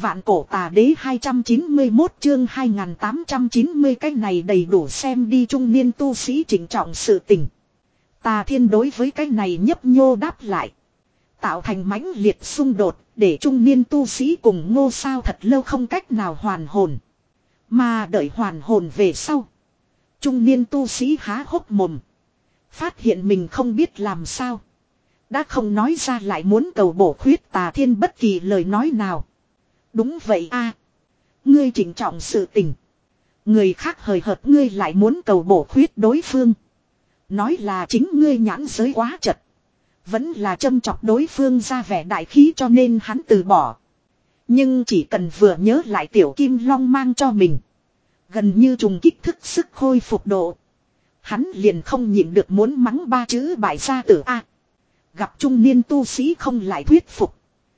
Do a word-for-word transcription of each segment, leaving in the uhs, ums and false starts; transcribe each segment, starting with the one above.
Vạn cổ tà đế hai trăm chín mươi mốt chương hai nghìn tám trăm chín mươi cái này đầy đủ xem đi trung niên tu sĩ chỉnh trọng sự tình. Tà Thiên đối với cái này nhấp nhô đáp lại. Tạo thành mãnh liệt xung đột để trung niên tu sĩ cùng Ngô Sao thật lâu không cách nào hoàn hồn. Mà đợi hoàn hồn về sau. Trung niên tu sĩ há hốc mồm. Phát hiện mình không biết làm sao. Đã không nói ra lại muốn cầu bổ khuyết Tà Thiên bất kỳ lời nói nào. Đúng vậy a, ngươi chỉnh trọng sự tình. Người khác hời hợt ngươi lại muốn cầu bổ khuyết đối phương. Nói là chính ngươi nhãn giới quá chật. Vẫn là châm chọc đối phương ra vẻ đại khí cho nên hắn từ bỏ. Nhưng chỉ cần vừa nhớ lại tiểu kim long mang cho mình. Gần như trùng kích thức sức khôi phục độ. Hắn liền không nhịn được muốn mắng ba chữ bại gia tử a. Gặp trung niên tu sĩ không lại thuyết phục.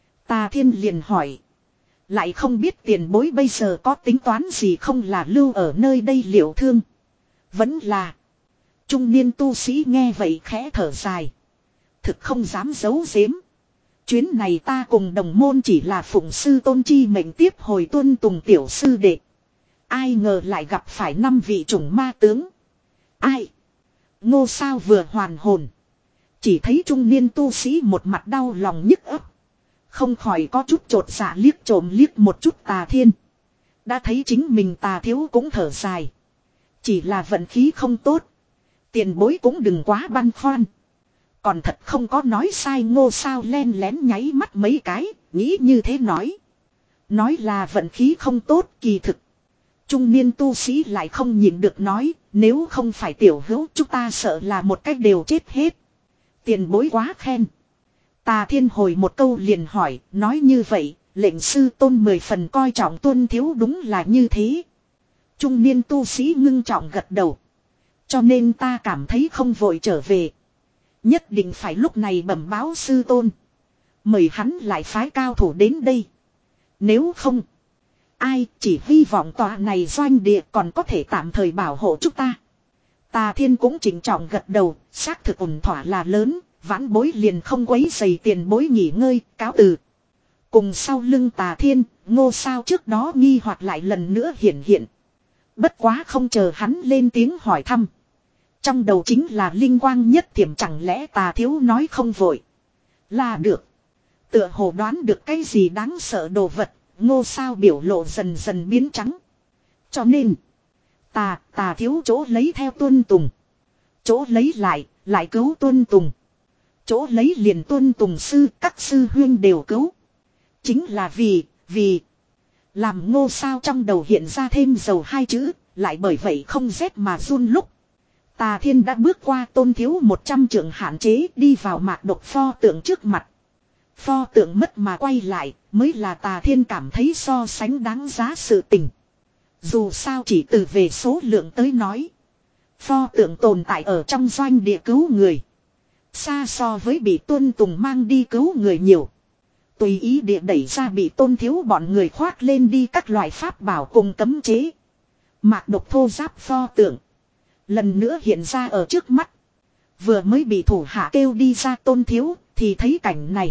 Tà Thiên liền hỏi. Lại không biết tiền bối bây giờ có tính toán gì không là lưu ở nơi đây liệu thương. Vẫn là. Trung niên tu sĩ nghe vậy khẽ thở dài. Thực không dám giấu giếm. Chuyến này ta cùng đồng môn chỉ là phụng sư tôn chi mệnh tiếp hồi tuân tùng tiểu sư đệ. Ai ngờ lại gặp phải năm vị chủng ma tướng. Ai? Ngô Sao vừa hoàn hồn. Chỉ thấy trung niên tu sĩ một mặt đau lòng nhức ấp. Không khỏi có chút chột dạ liếc trộm liếc một chút Tà Thiên. Đã thấy chính mình Tà thiếu cũng thở dài. Chỉ là vận khí không tốt. Tiền bối cũng đừng quá băn khoăn. Còn thật không có nói sai. Ngô Sao len lén nháy mắt mấy cái. Nghĩ như thế nói. Nói là vận khí không tốt kỳ thực. Trung niên tu sĩ lại không nhịn được nói. Nếu không phải tiểu hữu chúng ta sợ là một cách đều chết hết. Tiền bối quá khen. Tà Thiên hồi một câu liền hỏi. Nói như vậy lệnh sư tôn mười phần coi trọng tuân thiếu đúng là như thế. Trung niên tu sĩ ngưng trọng gật đầu. Cho nên ta cảm thấy không vội trở về. Nhất định phải lúc này bẩm báo sư tôn. Mời hắn lại phái cao thủ đến đây. Nếu không. Ai chỉ hy vọng tòa này doanh địa còn có thể tạm thời bảo hộ chúng ta. Tà Thiên cũng chỉnh trọng gật đầu. Xác thực ổn thỏa là lớn. Vãn bối liền không quấy rầy tiền bối nghỉ ngơi. Cáo từ. Cùng sau lưng Tà Thiên. Ngô Sao trước đó nghi hoặc lại lần nữa hiện hiện. Bất quá không chờ hắn lên tiếng hỏi thăm. Trong đầu chính là linh quang nhất thiểm, chẳng lẽ Tà thiếu nói không vội. Là được. Tựa hồ đoán được cái gì đáng sợ đồ vật. Ngô Sao biểu lộ dần dần biến trắng. Cho nên. Tà tà thiếu chỗ lấy theo tuân tùng. Chỗ lấy lại. Lại cứu tuân tùng. Chỗ lấy liền tuân tùng sư. Các sư huyên đều cứu. Chính là vì. Vì. Làm Ngô Sao trong đầu hiện ra thêm dầu hai chữ. Lại bởi vậy không rét mà run lúc. Tà Thiên đã bước qua tôn thiếu một trăm trượng hạn chế đi vào mạc độc pho tượng trước mặt. Pho tượng mất mà quay lại mới là Tà Thiên cảm thấy so sánh đáng giá sự tình. Dù sao chỉ từ về số lượng tới nói. Pho tượng tồn tại ở trong doanh địa cứu người. Xa so với bị tuân tùng mang đi cứu người nhiều. Tùy ý địa đẩy ra bị tôn thiếu bọn người khoác lên đi các loại pháp bảo cùng cấm chế. Mạc độc thô giáp pho tượng. Lần nữa hiện ra ở trước mắt. Vừa mới bị thủ hạ kêu đi ra tôn thiếu thì thấy cảnh này.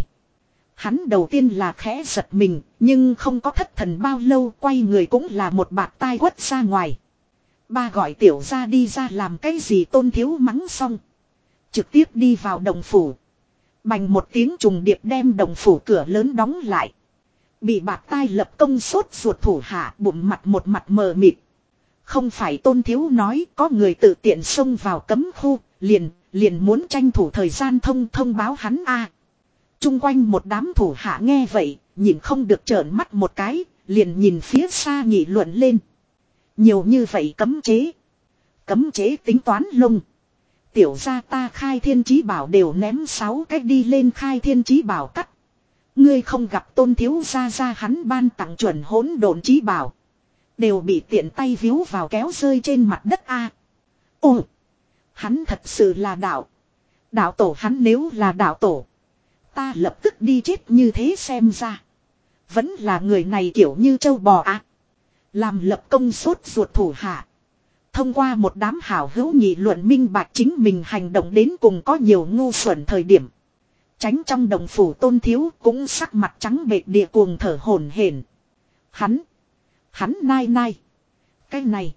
Hắn đầu tiên là khẽ giật mình. Nhưng không có thất thần bao lâu quay người cũng là một bạt tai quất ra ngoài. Ba gọi tiểu ra đi ra làm cái gì tôn thiếu mắng xong. Trực tiếp đi vào đồng phủ. Bành một tiếng trùng điệp đem đồng phủ cửa lớn đóng lại. Bị bạt tai lập công sốt ruột thủ hạ bụng mặt một mặt mờ mịt. Không phải tôn thiếu nói có người tự tiện xông vào cấm khu, liền, liền muốn tranh thủ thời gian thông thông báo hắn a. À. Trung quanh một đám thủ hạ nghe vậy, nhìn không được trợn mắt một cái, liền nhìn phía xa nghị luận lên. Nhiều như vậy cấm chế. Cấm chế tính toán lông. Tiểu gia ta khai thiên chí bảo đều ném sáu cách đi lên khai thiên chí bảo cắt. Ngươi không gặp tôn thiếu gia gia hắn ban tặng chuẩn hỗn độn chí bảo. Đều bị tiện tay víu vào kéo rơi trên mặt đất a. À. Ồ! Hắn thật sự là đạo. Đạo tổ hắn nếu là đạo tổ. Ta lập tức đi chết như thế xem ra. Vẫn là người này kiểu như trâu bò à. Làm lập công sốt ruột thủ hạ. Thông qua một đám hảo hữu nghị luận minh bạch chính mình hành động đến cùng có nhiều ngu xuẩn thời điểm. Tránh trong đồng phủ tôn thiếu cũng sắc mặt trắng bệch địa cuồng thở hổn hển. Hắn. Hắn nai nai. Cái này.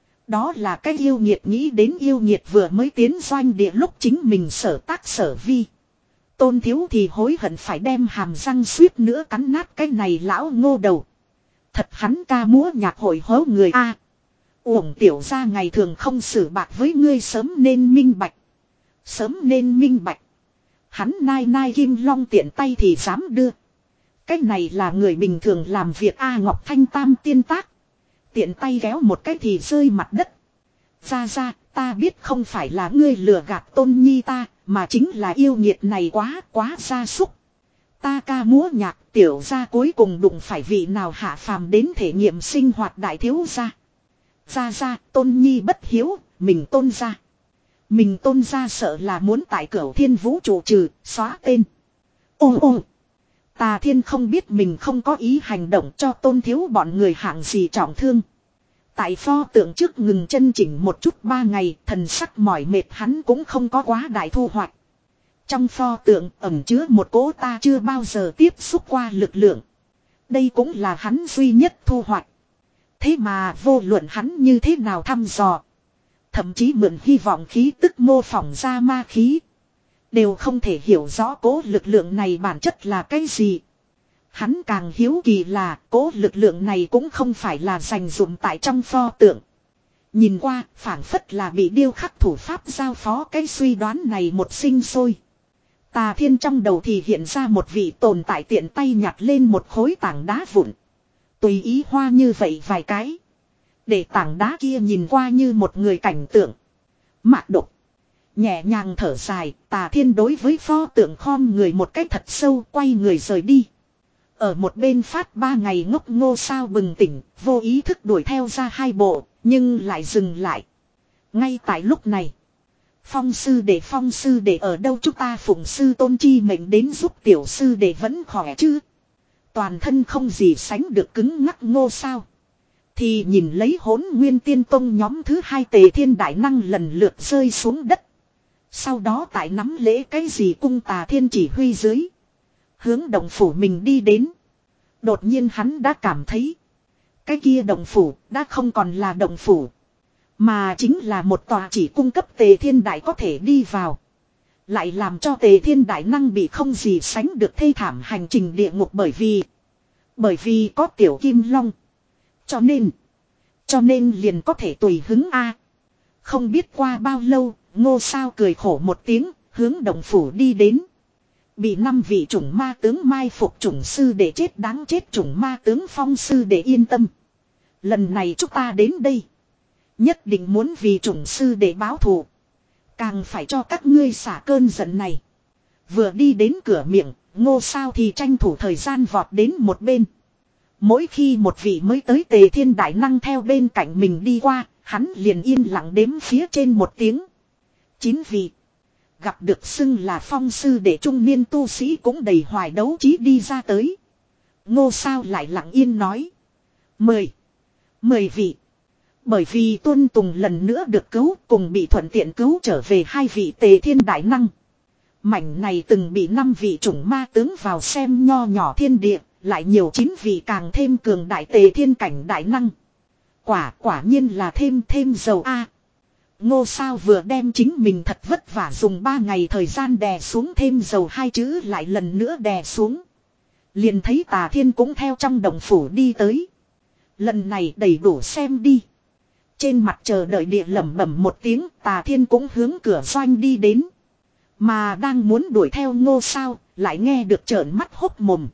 Đó là cái yêu nghiệt nghĩ đến yêu nghiệt vừa mới tiến doanh địa lúc chính mình sở tác sở vi. Tôn Thiếu thì hối hận phải đem hàm răng suýt nữa cắn nát cái này lão ngô đầu. Thật hắn ca múa nhạc hội hố người A. Uổng tiểu ra ngày thường không xử bạc với ngươi sớm nên minh bạch. Sớm nên minh bạch. Hắn nai nai kim long tiện tay thì dám đưa. Cái này là người bình thường làm việc A Ngọc Thanh tam tiên tác. Tiện tay kéo một cái thì rơi mặt đất. Ra ra, ta biết không phải là ngươi lừa gạt Tôn Nhi ta, mà chính là yêu nghiệt này quá, quá gia súc. Ta ca múa nhạc tiểu ra cuối cùng đụng phải vị nào hạ phàm đến thể nghiệm sinh hoạt đại thiếu gia. Ra ra, Tôn Nhi bất hiếu, mình tôn ra. Mình tôn ra sợ là muốn tại cửu thiên vũ trụ trừ, xóa tên. Ô ô. Tà Thiên không biết mình không có ý hành động cho Tôn Thiếu bọn người hạng gì trọng thương. Tại pho tượng trước ngừng chân chỉnh một chút ba ngày, thần sắc mỏi mệt hắn cũng không có quá đại thu hoạch. Trong pho tượng ẩn chứa một cỗ ta chưa bao giờ tiếp xúc qua lực lượng. Đây cũng là hắn duy nhất thu hoạch. Thế mà vô luận hắn như thế nào thăm dò. Thậm chí mượn hy vọng khí tức mô phỏng ra ma khí. Đều không thể hiểu rõ cỗ lực lượng này bản chất là cái gì. Hắn càng hiếu kỳ là cỗ lực lượng này cũng không phải là dành dụm tại trong pho tượng. Nhìn qua phảng phất là bị điêu khắc thủ pháp giao phó cái suy đoán này một sinh sôi. Tà Thiên trong đầu thì hiện ra một vị tồn tại tiện tay nhặt lên một khối tảng đá vụn. Tùy ý hoa như vậy vài cái. Để tảng đá kia nhìn qua như một người cảnh tượng. Mạc độc. Nhẹ nhàng thở dài, Tà Thiên đối với pho tượng khom người một cách thật sâu quay người rời đi. Ở một bên phát ba ngày ngốc ngô sao bừng tỉnh, vô ý thức đuổi theo ra hai bộ, nhưng lại dừng lại. Ngay tại lúc này, Phong sư đệ phong sư đệ ở đâu chúng ta phụng sư tôn chi mệnh đến giúp tiểu sư đệ vẫn khỏe chứ. Toàn thân không gì sánh được cứng ngắc ngô sao. Thì nhìn lấy Hỗn Nguyên Tiên Tông nhóm thứ hai Tề Thiên Đại Năng lần lượt rơi xuống đất. Sau đó tại nắm lễ cái gì cung Tà Thiên chỉ huy dưới. Hướng động phủ mình đi đến. Đột nhiên hắn đã cảm thấy. Cái kia động phủ đã không còn là động phủ. Mà chính là một tòa chỉ cung cấp Tề Thiên Đại có thể đi vào. Lại làm cho Tề Thiên Đại năng bị không gì sánh được thê thảm hành trình địa ngục bởi vì. Bởi vì có tiểu kim long. Cho nên. Cho nên liền có thể tùy hứng A. Không biết qua bao lâu, ngô sao cười khổ một tiếng, hướng động phủ đi đến. Bị năm vị chủng ma tướng mai phục chủng sư để chết đáng chết chủng ma tướng phong sư để yên tâm. Lần này chúng ta đến đây. Nhất định muốn vì chủng sư để báo thù. Càng phải cho các ngươi xả cơn giận này. Vừa đi đến cửa miệng, ngô sao thì tranh thủ thời gian vọt đến một bên. Mỗi khi một vị mới tới Tề Thiên Đại Năng theo bên cạnh mình đi qua, hắn liền yên lặng đếm phía trên một tiếng. Chín vị. Gặp được xưng là phong sư để trung niên tu sĩ cũng đầy hoài đấu chí đi ra tới. Ngô sao lại lặng yên nói. Mười. Mười vị. Bởi vì tuân tùng lần nữa được cứu cùng bị thuận tiện cứu trở về hai vị Tề Thiên Đại Năng. Mảnh này từng bị năm vị chủng ma tướng vào xem nho nhỏ thiên địa, lại nhiều chín vị càng thêm cường đại Tề Thiên cảnh Đại Năng. Quả quả nhiên là thêm thêm dầu A. Ngô sao vừa đem chính mình thật vất vả dùng ba ngày thời gian đè xuống thêm dầu hai chữ lại lần nữa đè xuống. Liền thấy Tà Thiên cũng theo trong động phủ đi tới. Lần này đầy đủ xem đi. Trên mặt chờ đợi địa lẩm bẩm một tiếng, Tà Thiên cũng hướng cửa doanh đi đến. Mà đang muốn đuổi theo ngô sao, lại nghe được trợn mắt hốc mồm.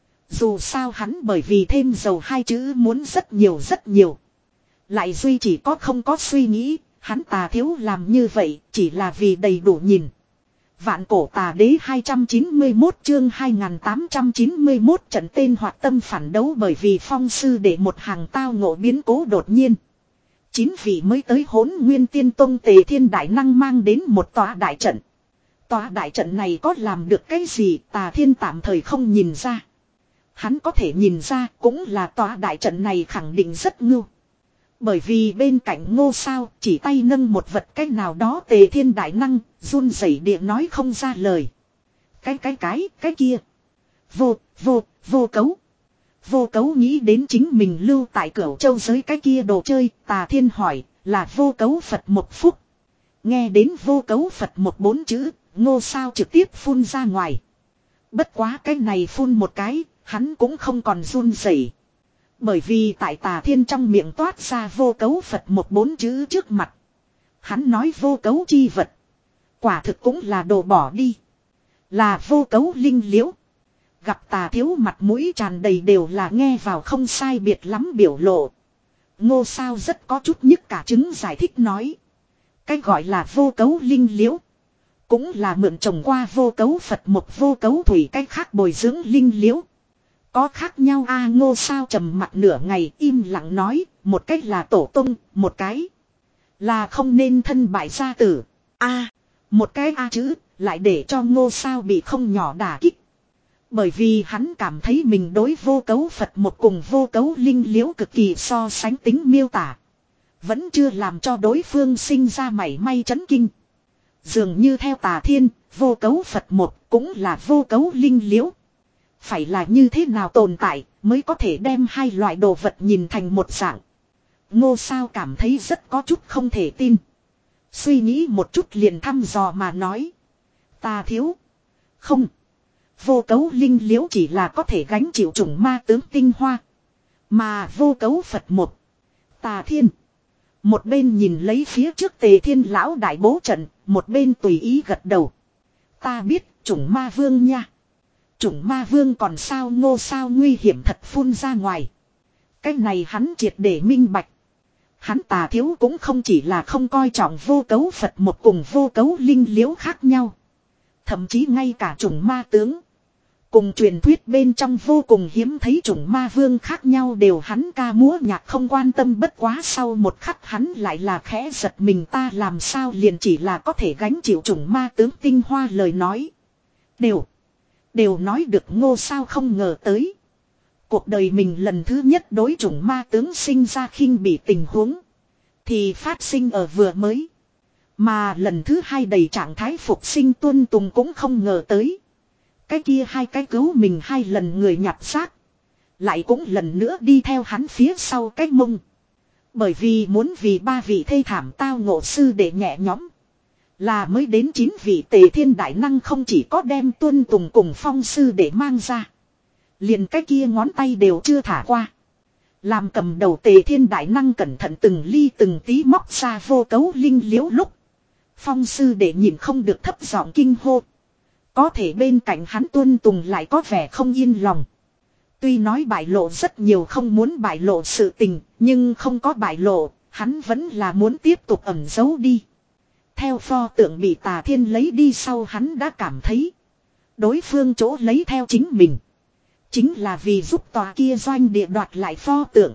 Dù sao hắn bởi vì thêm dầu hai chữ muốn rất nhiều rất nhiều. Lại duy chỉ có không có suy nghĩ, hắn Tà thiếu làm như vậy chỉ là vì đầy đủ nhìn. Vạn cổ tà đế hai trăm chín mươi mốt chương hai nghìn tám trăm chín mươi mốt trận tên hoạt tâm phản đấu bởi vì phong sư để một hàng tao ngộ biến cố đột nhiên. Chín vị mới tới Hỗn Nguyên Tiên Tông Tề Thiên Đại Năng mang đến một tòa đại trận. Tòa đại trận này có làm được cái gì Tà Thiên tạm thời không nhìn ra. Hắn có thể nhìn ra cũng là tòa đại trận này khẳng định rất ngưu. Bởi vì bên cạnh ngô sao chỉ tay nâng một vật cái nào đó Tề Thiên Đại Năng run rẩy địa nói không ra lời. Cái cái cái cái kia. Vô vô vô cấu. Vô cấu nghĩ đến chính mình lưu tại Cửu Châu giới cái kia đồ chơi, Tà Thiên hỏi, là vô cấu Phật một phúc. Nghe đến vô cấu Phật một bốn chữ, Ngô Sao trực tiếp phun ra ngoài. Bất quá cái này phun một cái, hắn cũng không còn run rẩy. Bởi vì tại Tà Thiên trong miệng toát ra vô cấu Phật một bốn chữ trước mặt. Hắn nói vô cấu chi vật. Quả thực cũng là đồ bỏ đi. Là vô cấu linh liễu. Gặp Tà Thiếu mặt mũi tràn đầy đều là nghe vào không sai biệt lắm biểu lộ. Ngô Sao rất có chút nhức cả trứng giải thích nói. Cái gọi là vô cấu linh liễu. Cũng là mượn trồng qua vô cấu Phật một vô cấu thủy cách khác bồi dưỡng linh liễu. Có khác nhau a à, Ngô Sao trầm mặt nửa ngày im lặng nói. Một cách là tổ tung, một cái là không nên thân bại gia tử. A, à, một cái a chữ lại để cho Ngô Sao bị không nhỏ đả kích. Bởi vì hắn cảm thấy mình đối vô cấu Phật một cùng vô cấu linh liễu cực kỳ so sánh tính miêu tả. Vẫn chưa làm cho đối phương sinh ra mảy may chấn kinh. Dường như theo Tà Thiên, vô cấu Phật một cũng là vô cấu linh liễu. Phải là như thế nào tồn tại mới có thể đem hai loại đồ vật nhìn thành một dạng. Ngô Sao cảm thấy rất có chút không thể tin. Suy nghĩ một chút liền thăm dò mà nói. Tà Thiếu. Không. Vô cấu linh liễu chỉ là có thể gánh chịu chủng ma tướng tinh hoa. Mà vô cấu Phật một. Tà Thiên. Một bên nhìn lấy phía trước Tề Thiên lão đại bố trận. Một bên tùy ý gật đầu. Ta biết chủng ma vương nha. Chủng ma vương còn sao Ngô Sao nguy hiểm thật phun ra ngoài. Cái này hắn triệt để minh bạch. Hắn Tà Thiếu cũng không chỉ là không coi trọng vô cấu Phật một cùng vô cấu linh liễu khác nhau. Thậm chí ngay cả chủng ma tướng. Cùng truyền thuyết bên trong vô cùng hiếm thấy chủng ma vương khác nhau đều hắn ca múa nhạc không quan tâm bất quá sau một khắc hắn lại là khẽ giật mình ta làm sao liền chỉ là có thể gánh chịu chủng ma tướng tinh hoa lời nói. Đều. Đều nói được Ngô Sao không ngờ tới. Cuộc đời mình lần thứ nhất đối chủng ma tướng sinh ra khinh bị tình huống. Thì phát sinh ở vừa mới. Mà lần thứ hai đầy trạng thái phục sinh tuân tùng cũng không ngờ tới. Cái kia hai cái cứu mình hai lần người nhặt xác. Lại cũng lần nữa đi theo hắn phía sau cái mông. Bởi vì muốn vì ba vị thê thảm tao ngộ sư để nhẹ nhóm. Là mới đến chín vị Tề Thiên đại năng không chỉ có đem tuân tùng cùng phong sư để mang ra. Liền cái kia ngón tay đều chưa thả qua. Làm cầm đầu Tề Thiên đại năng cẩn thận từng ly từng tí móc ra vô cấu linh liễu lúc. Phong sư để nhìn không được thấp giọng kinh hô. Có thể bên cạnh hắn tuân tùng lại có vẻ không yên lòng. Tuy nói bại lộ rất nhiều không muốn bại lộ sự tình, nhưng không có bại lộ, hắn vẫn là muốn tiếp tục ẩn giấu đi. Theo pho tượng bị Tà Thiên lấy đi sau hắn đã cảm thấy. Đối phương chỗ lấy theo chính mình. Chính là vì giúp tòa kia doanh địa đoạt lại pho tượng.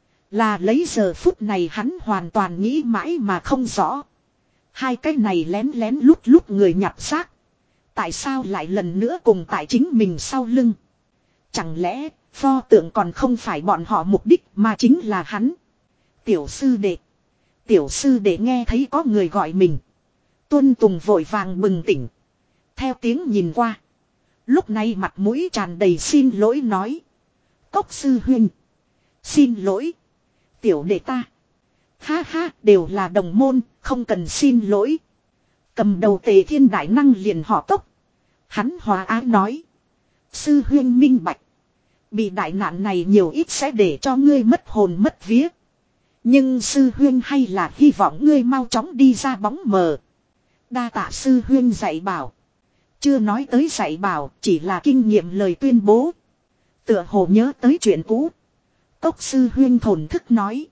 Là lấy giờ phút này hắn hoàn toàn nghĩ mãi mà không rõ. Hai cái này lén lén lút lút người nhặt xác. Tại sao lại lần nữa cùng tại chính mình sau lưng? Chẳng lẽ pho tượng còn không phải bọn họ mục đích mà chính là hắn? Tiểu sư đệ. Tiểu sư đệ nghe thấy có người gọi mình. Tuân Tùng vội vàng bừng tỉnh. Theo tiếng nhìn qua. Lúc này mặt mũi tràn đầy xin lỗi nói. Cốc sư huynh. Xin lỗi. Tiểu đệ ta. Ha ha đều là đồng môn. Không cần xin lỗi. Cầm đầu Tề Thiên đại năng liền họ Cốc. Hắn hòa ái nói. Sư huynh minh bạch. Bị đại nạn này nhiều ít sẽ để cho ngươi mất hồn mất vía. Nhưng sư huynh hay là hy vọng ngươi mau chóng đi ra bóng mờ. Đa tạ sư huynh dạy bảo. Chưa nói tới dạy bảo, chỉ là kinh nghiệm lời tuyên bố. Tựa hồ nhớ tới chuyện cũ. Cốc sư huynh thổn thức nói.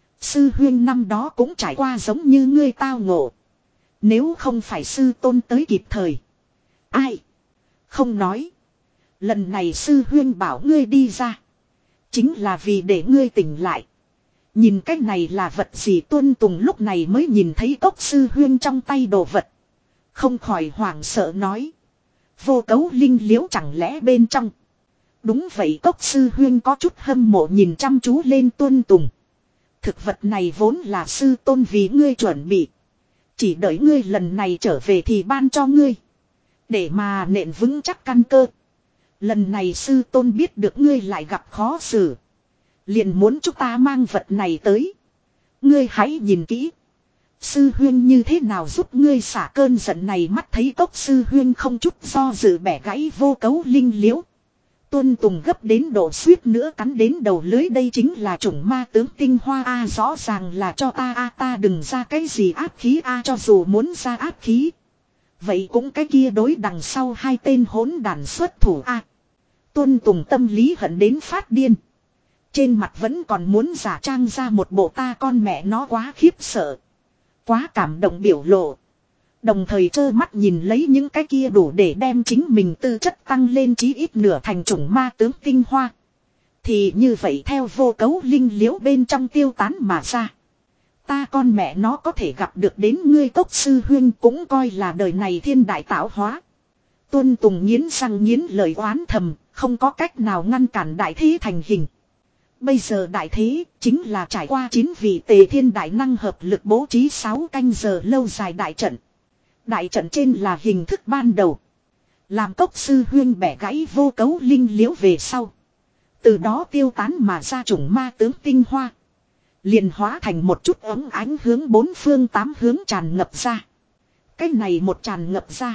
Sư huynh năm đó cũng trải qua giống như ngươi tao ngộ. Nếu không phải sư tôn tới kịp thời. Ai? Không nói. Lần này sư huynh bảo ngươi đi ra. Chính là vì để ngươi tỉnh lại. Nhìn cái này là vật gì Tuân Tùng lúc này mới nhìn thấy cốc sư huyên trong tay đồ vật. Không khỏi hoảng sợ nói. Vô cấu linh liễu chẳng lẽ bên trong. Đúng vậy cốc sư huyên có chút hâm mộ nhìn chăm chú lên Tuân Tùng. Thực vật này vốn là sư tôn vì ngươi chuẩn bị. Chỉ đợi ngươi lần này trở về thì ban cho ngươi. Để mà nện vững chắc căn cơ. Lần này sư tôn biết được ngươi lại gặp khó xử. Liền muốn chúng ta mang vật này tới. Ngươi hãy nhìn kỹ. Sư huyên như thế nào giúp ngươi xả cơn giận này, mắt thấy Cốc sư huyên không chút do dự bẻ gãy vô cấu linh liễu. Tuân Tùng gấp đến độ suýt nữa cắn đến đầu lưới, đây chính là chủng ma tướng tinh hoa a, rõ ràng là cho ta a, ta đừng ra cái gì áp khí a, cho dù muốn ra áp khí. Vậy cũng cái kia đối đằng sau hai tên hỗn đàn xuất thủ a. Tuân Tùng tâm lý hận đến phát điên. Trên mặt vẫn còn muốn giả trang ra một bộ ta con mẹ nó quá khiếp sợ, quá cảm động biểu lộ. Đồng thời trơ mắt nhìn lấy những cái kia đủ để đem chính mình tư chất tăng lên chí ít nửa thành chủng ma tướng tinh hoa. Thì như vậy theo vô cấu linh liễu bên trong tiêu tán mà ra. Ta con mẹ nó có thể gặp được đến ngươi Cốc sư huyên cũng coi là đời này thiên đại tạo hóa. Tuân Tùng nghiến răng nghiến lời oán thầm, không có cách nào ngăn cản đại thế thành hình. Bây giờ đại thế chính là trải qua chín vị tề thiên đại năng hợp lực bố trí sáu canh giờ lâu dài đại trận. Đại trận trên là hình thức ban đầu. Làm Cốc sư huyên bẻ gãy vô cấu linh liễu về sau. Từ đó tiêu tán mà ra chủng ma tướng tinh hoa. Liền hóa thành một chút ấm ánh hướng bốn phương tám hướng tràn ngập ra. Cái này một tràn ngập ra.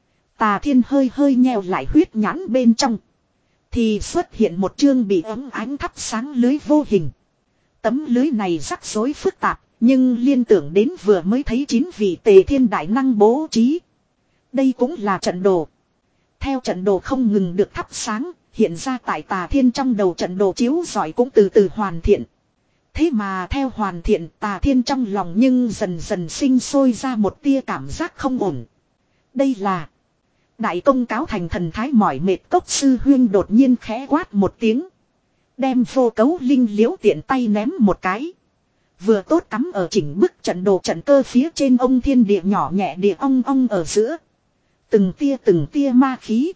Tà Thiên hơi hơi nheo lại huyết nhãn bên trong. Thì xuất hiện một chương bị ấm ánh thắp sáng lưới vô hình. Tấm lưới này rắc rối phức tạp. Nhưng liên tưởng đến vừa mới thấy chín vị tề thiên đại năng bố trí. Đây cũng là trận đồ. Theo trận đồ không ngừng được thắp sáng, hiện ra tại Tà Thiên trong đầu trận đồ chiếu rọi cũng từ từ hoàn thiện. Thế mà theo hoàn thiện, Tà Thiên trong lòng nhưng dần dần sinh sôi ra một tia cảm giác không ổn. Đây là đại công cáo thành thần thái mỏi mệt. Cốc sư huyên đột nhiên khẽ quát một tiếng. Đem vô cấu linh liễu tiện tay ném một cái. Vừa tốt cắm ở chỉnh bức trận đồ trận cơ phía trên, ông thiên địa nhỏ nhẹ địa ong ong ở giữa. Từng tia từng tia ma khí.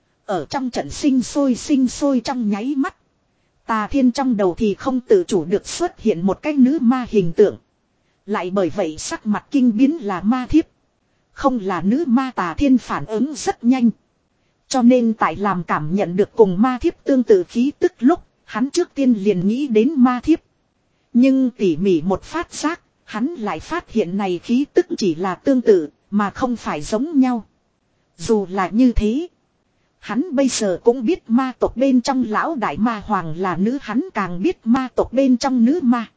Ở trong trận sinh sôi sinh sôi trong nháy mắt. Tà Thiên trong đầu thì không tự chủ được xuất hiện một cái nữ ma hình tượng. Lại bởi vậy sắc mặt kinh biến là ma thiếp. Không là nữ ma. Tà Thiên phản ứng rất nhanh. Cho nên tại làm cảm nhận được cùng ma thiếp tương tự khí tức lúc, hắn trước tiên liền nghĩ đến ma thiếp. Nhưng tỉ mỉ một phát giác, hắn lại phát hiện này khí tức chỉ là tương tự, mà không phải giống nhau. Dù là như thế, hắn bây giờ cũng biết ma tộc bên trong lão đại ma hoàng là nữ, hắn càng biết ma tộc bên trong nữ ma.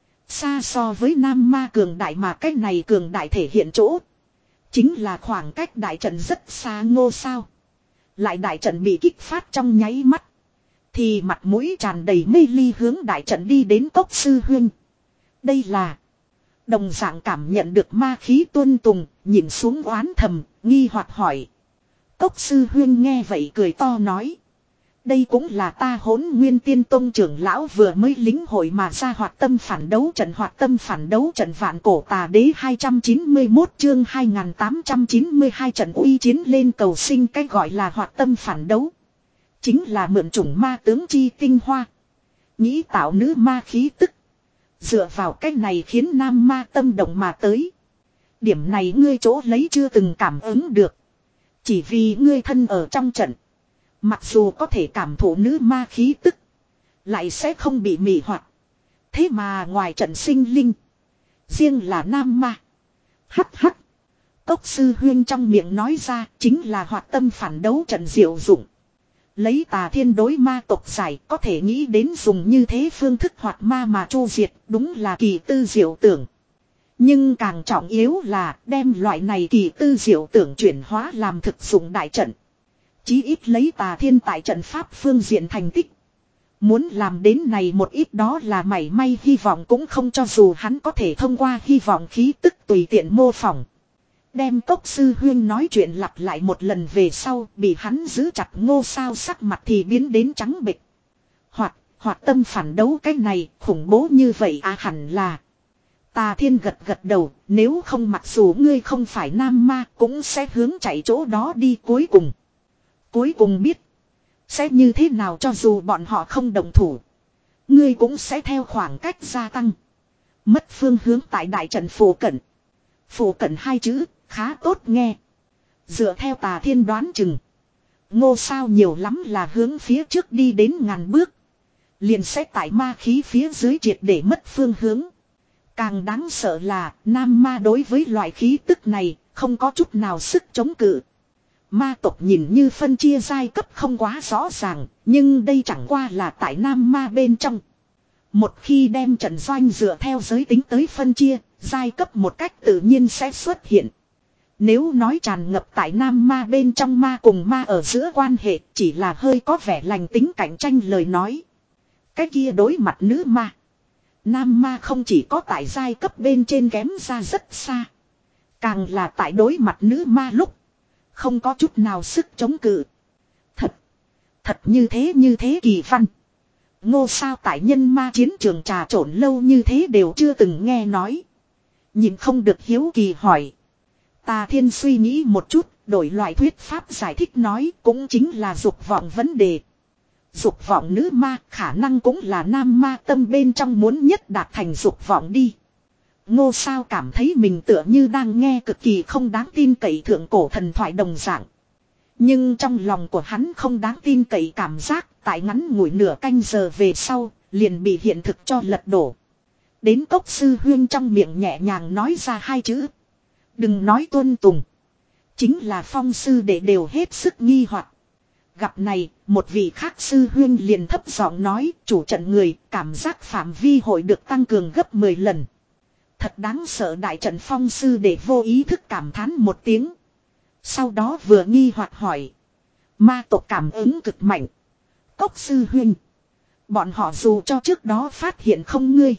Xa so với nam ma cường đại, mà cái này cường đại thể hiện chỗ. Chính là khoảng cách đại trận rất xa ngô sao. Lại đại trận bị kích phát trong nháy mắt. Thì mặt mũi tràn đầy mê ly hướng đại trận đi đến Cốc sư huyên. Đây là đồng dạng cảm nhận được ma khí Tuân Tùng, nhìn xuống oán thầm, nghi hoặc hỏi. Cốc sư huyên nghe vậy cười to nói. Đây cũng là ta Hỗn Nguyên Tiên Tông trưởng lão vừa mới lính hội mà ra hoạt tâm phản đấu trận. Hoạt tâm phản đấu trận vạn cổ tà đế hai trăm chín mươi mốt chương hai nghìn tám trăm chín mươi hai trận uy chiến lên cầu sinh. Cái gọi là hoạt tâm phản đấu chính là mượn chủng ma tướng chi tinh hoa, nghĩ tạo nữ ma khí tức. Dựa vào cách này khiến nam ma tâm động mà tới. Điểm này ngươi chỗ lấy chưa từng cảm ứng được. Chỉ vì ngươi thân ở trong trận. Mặc dù có thể cảm thụ nữ ma khí tức, lại sẽ không bị mị hoặc. Thế mà ngoài trận sinh linh, riêng là nam ma. Hắc hắc. Cốc sư huyên trong miệng nói ra chính là hoạt tâm phản đấu trận diệu dụng. Lấy Tà Thiên đối ma tộc giải, có thể nghĩ đến dùng như thế phương thức hoạt ma mà chu diệt, đúng là kỳ tư diệu tưởng. Nhưng càng trọng yếu là đem loại này kỳ tư diệu tưởng chuyển hóa làm thực dụng đại trận. Chí ít lấy Tà Thiên tại trận pháp phương diện thành tích. Muốn làm đến này một ít đó là mảy may hy vọng cũng không, cho dù hắn có thể thông qua hy vọng khí tức tùy tiện mô phỏng. Đem Cốc sư huyên nói chuyện lặp lại một lần về sau, bị hắn giữ chặt ngô sao sắc mặt thì biến đến trắng bệch. Hoặc, hoặc tâm phản đấu cái này, khủng bố như vậy à, hẳn là. Tà Thiên gật gật đầu, nếu không mặc dù ngươi không phải nam ma cũng sẽ hướng chạy chỗ đó đi cuối cùng. Cuối cùng biết, sẽ như thế nào cho dù bọn họ không đồng thủ. Ngươi cũng sẽ theo khoảng cách gia tăng. Mất phương hướng tại đại trận phổ cận. Phổ cận hai chữ, khá tốt nghe. Dựa theo Tà Thiên đoán chừng, Ngô sao nhiều lắm là hướng phía trước đi đến ngàn bước. Liền sẽ tại ma khí phía dưới triệt để mất phương hướng. Càng đáng sợ là nam ma đối với loại khí tức này không có chút nào sức chống cự. Ma tộc nhìn như phân chia giai cấp không quá rõ ràng, nhưng đây chẳng qua là tại nam ma bên trong. Một khi đem trận doanh dựa theo giới tính tới phân chia, giai cấp một cách tự nhiên sẽ xuất hiện. Nếu nói tràn ngập tại nam ma bên trong ma cùng ma ở giữa quan hệ chỉ là hơi có vẻ lành tính cạnh tranh lời nói. Cái kia đối mặt nữ ma. Nam ma không chỉ có tại giai cấp bên trên kém ra rất xa. Càng là tại đối mặt nữ ma lúc. Không có chút nào sức chống cự. Thật. Thật như thế như thế kỳ văn. Ngô sao tại nhân ma chiến trường trà trộn lâu như thế đều chưa từng nghe nói. Nhìn không được hiếu kỳ hỏi. Tà Thiên suy nghĩ một chút, đổi loại thuyết pháp giải thích nói cũng chính là dục vọng vấn đề. Dục vọng nữ ma khả năng cũng là nam ma tâm bên trong muốn nhất đạt thành dục vọng đi. Ngô sao cảm thấy mình tựa như đang nghe cực kỳ không đáng tin cậy thượng cổ thần thoại đồng dạng. Nhưng trong lòng của hắn không đáng tin cậy cảm giác tại ngắn ngủi nửa canh giờ về sau liền bị hiện thực cho lật đổ. Đến Cốc Sư Huyên trong miệng nhẹ nhàng nói ra hai chữ. Đừng nói tuân tùng. Chính là Phong sư đệ đều hết sức nghi hoặc. Gặp này, một vị khác sư huyên liền thấp giọng nói, chủ trận người, cảm giác phạm vi hội được tăng cường gấp mười lần. Thật đáng sợ đại trận Phong sư đệ vô ý thức cảm thán một tiếng. Sau đó vừa nghi hoặc hỏi. Ma tộc cảm ứng cực mạnh. Cốc sư huyên. Bọn họ dù cho trước đó phát hiện không ngươi.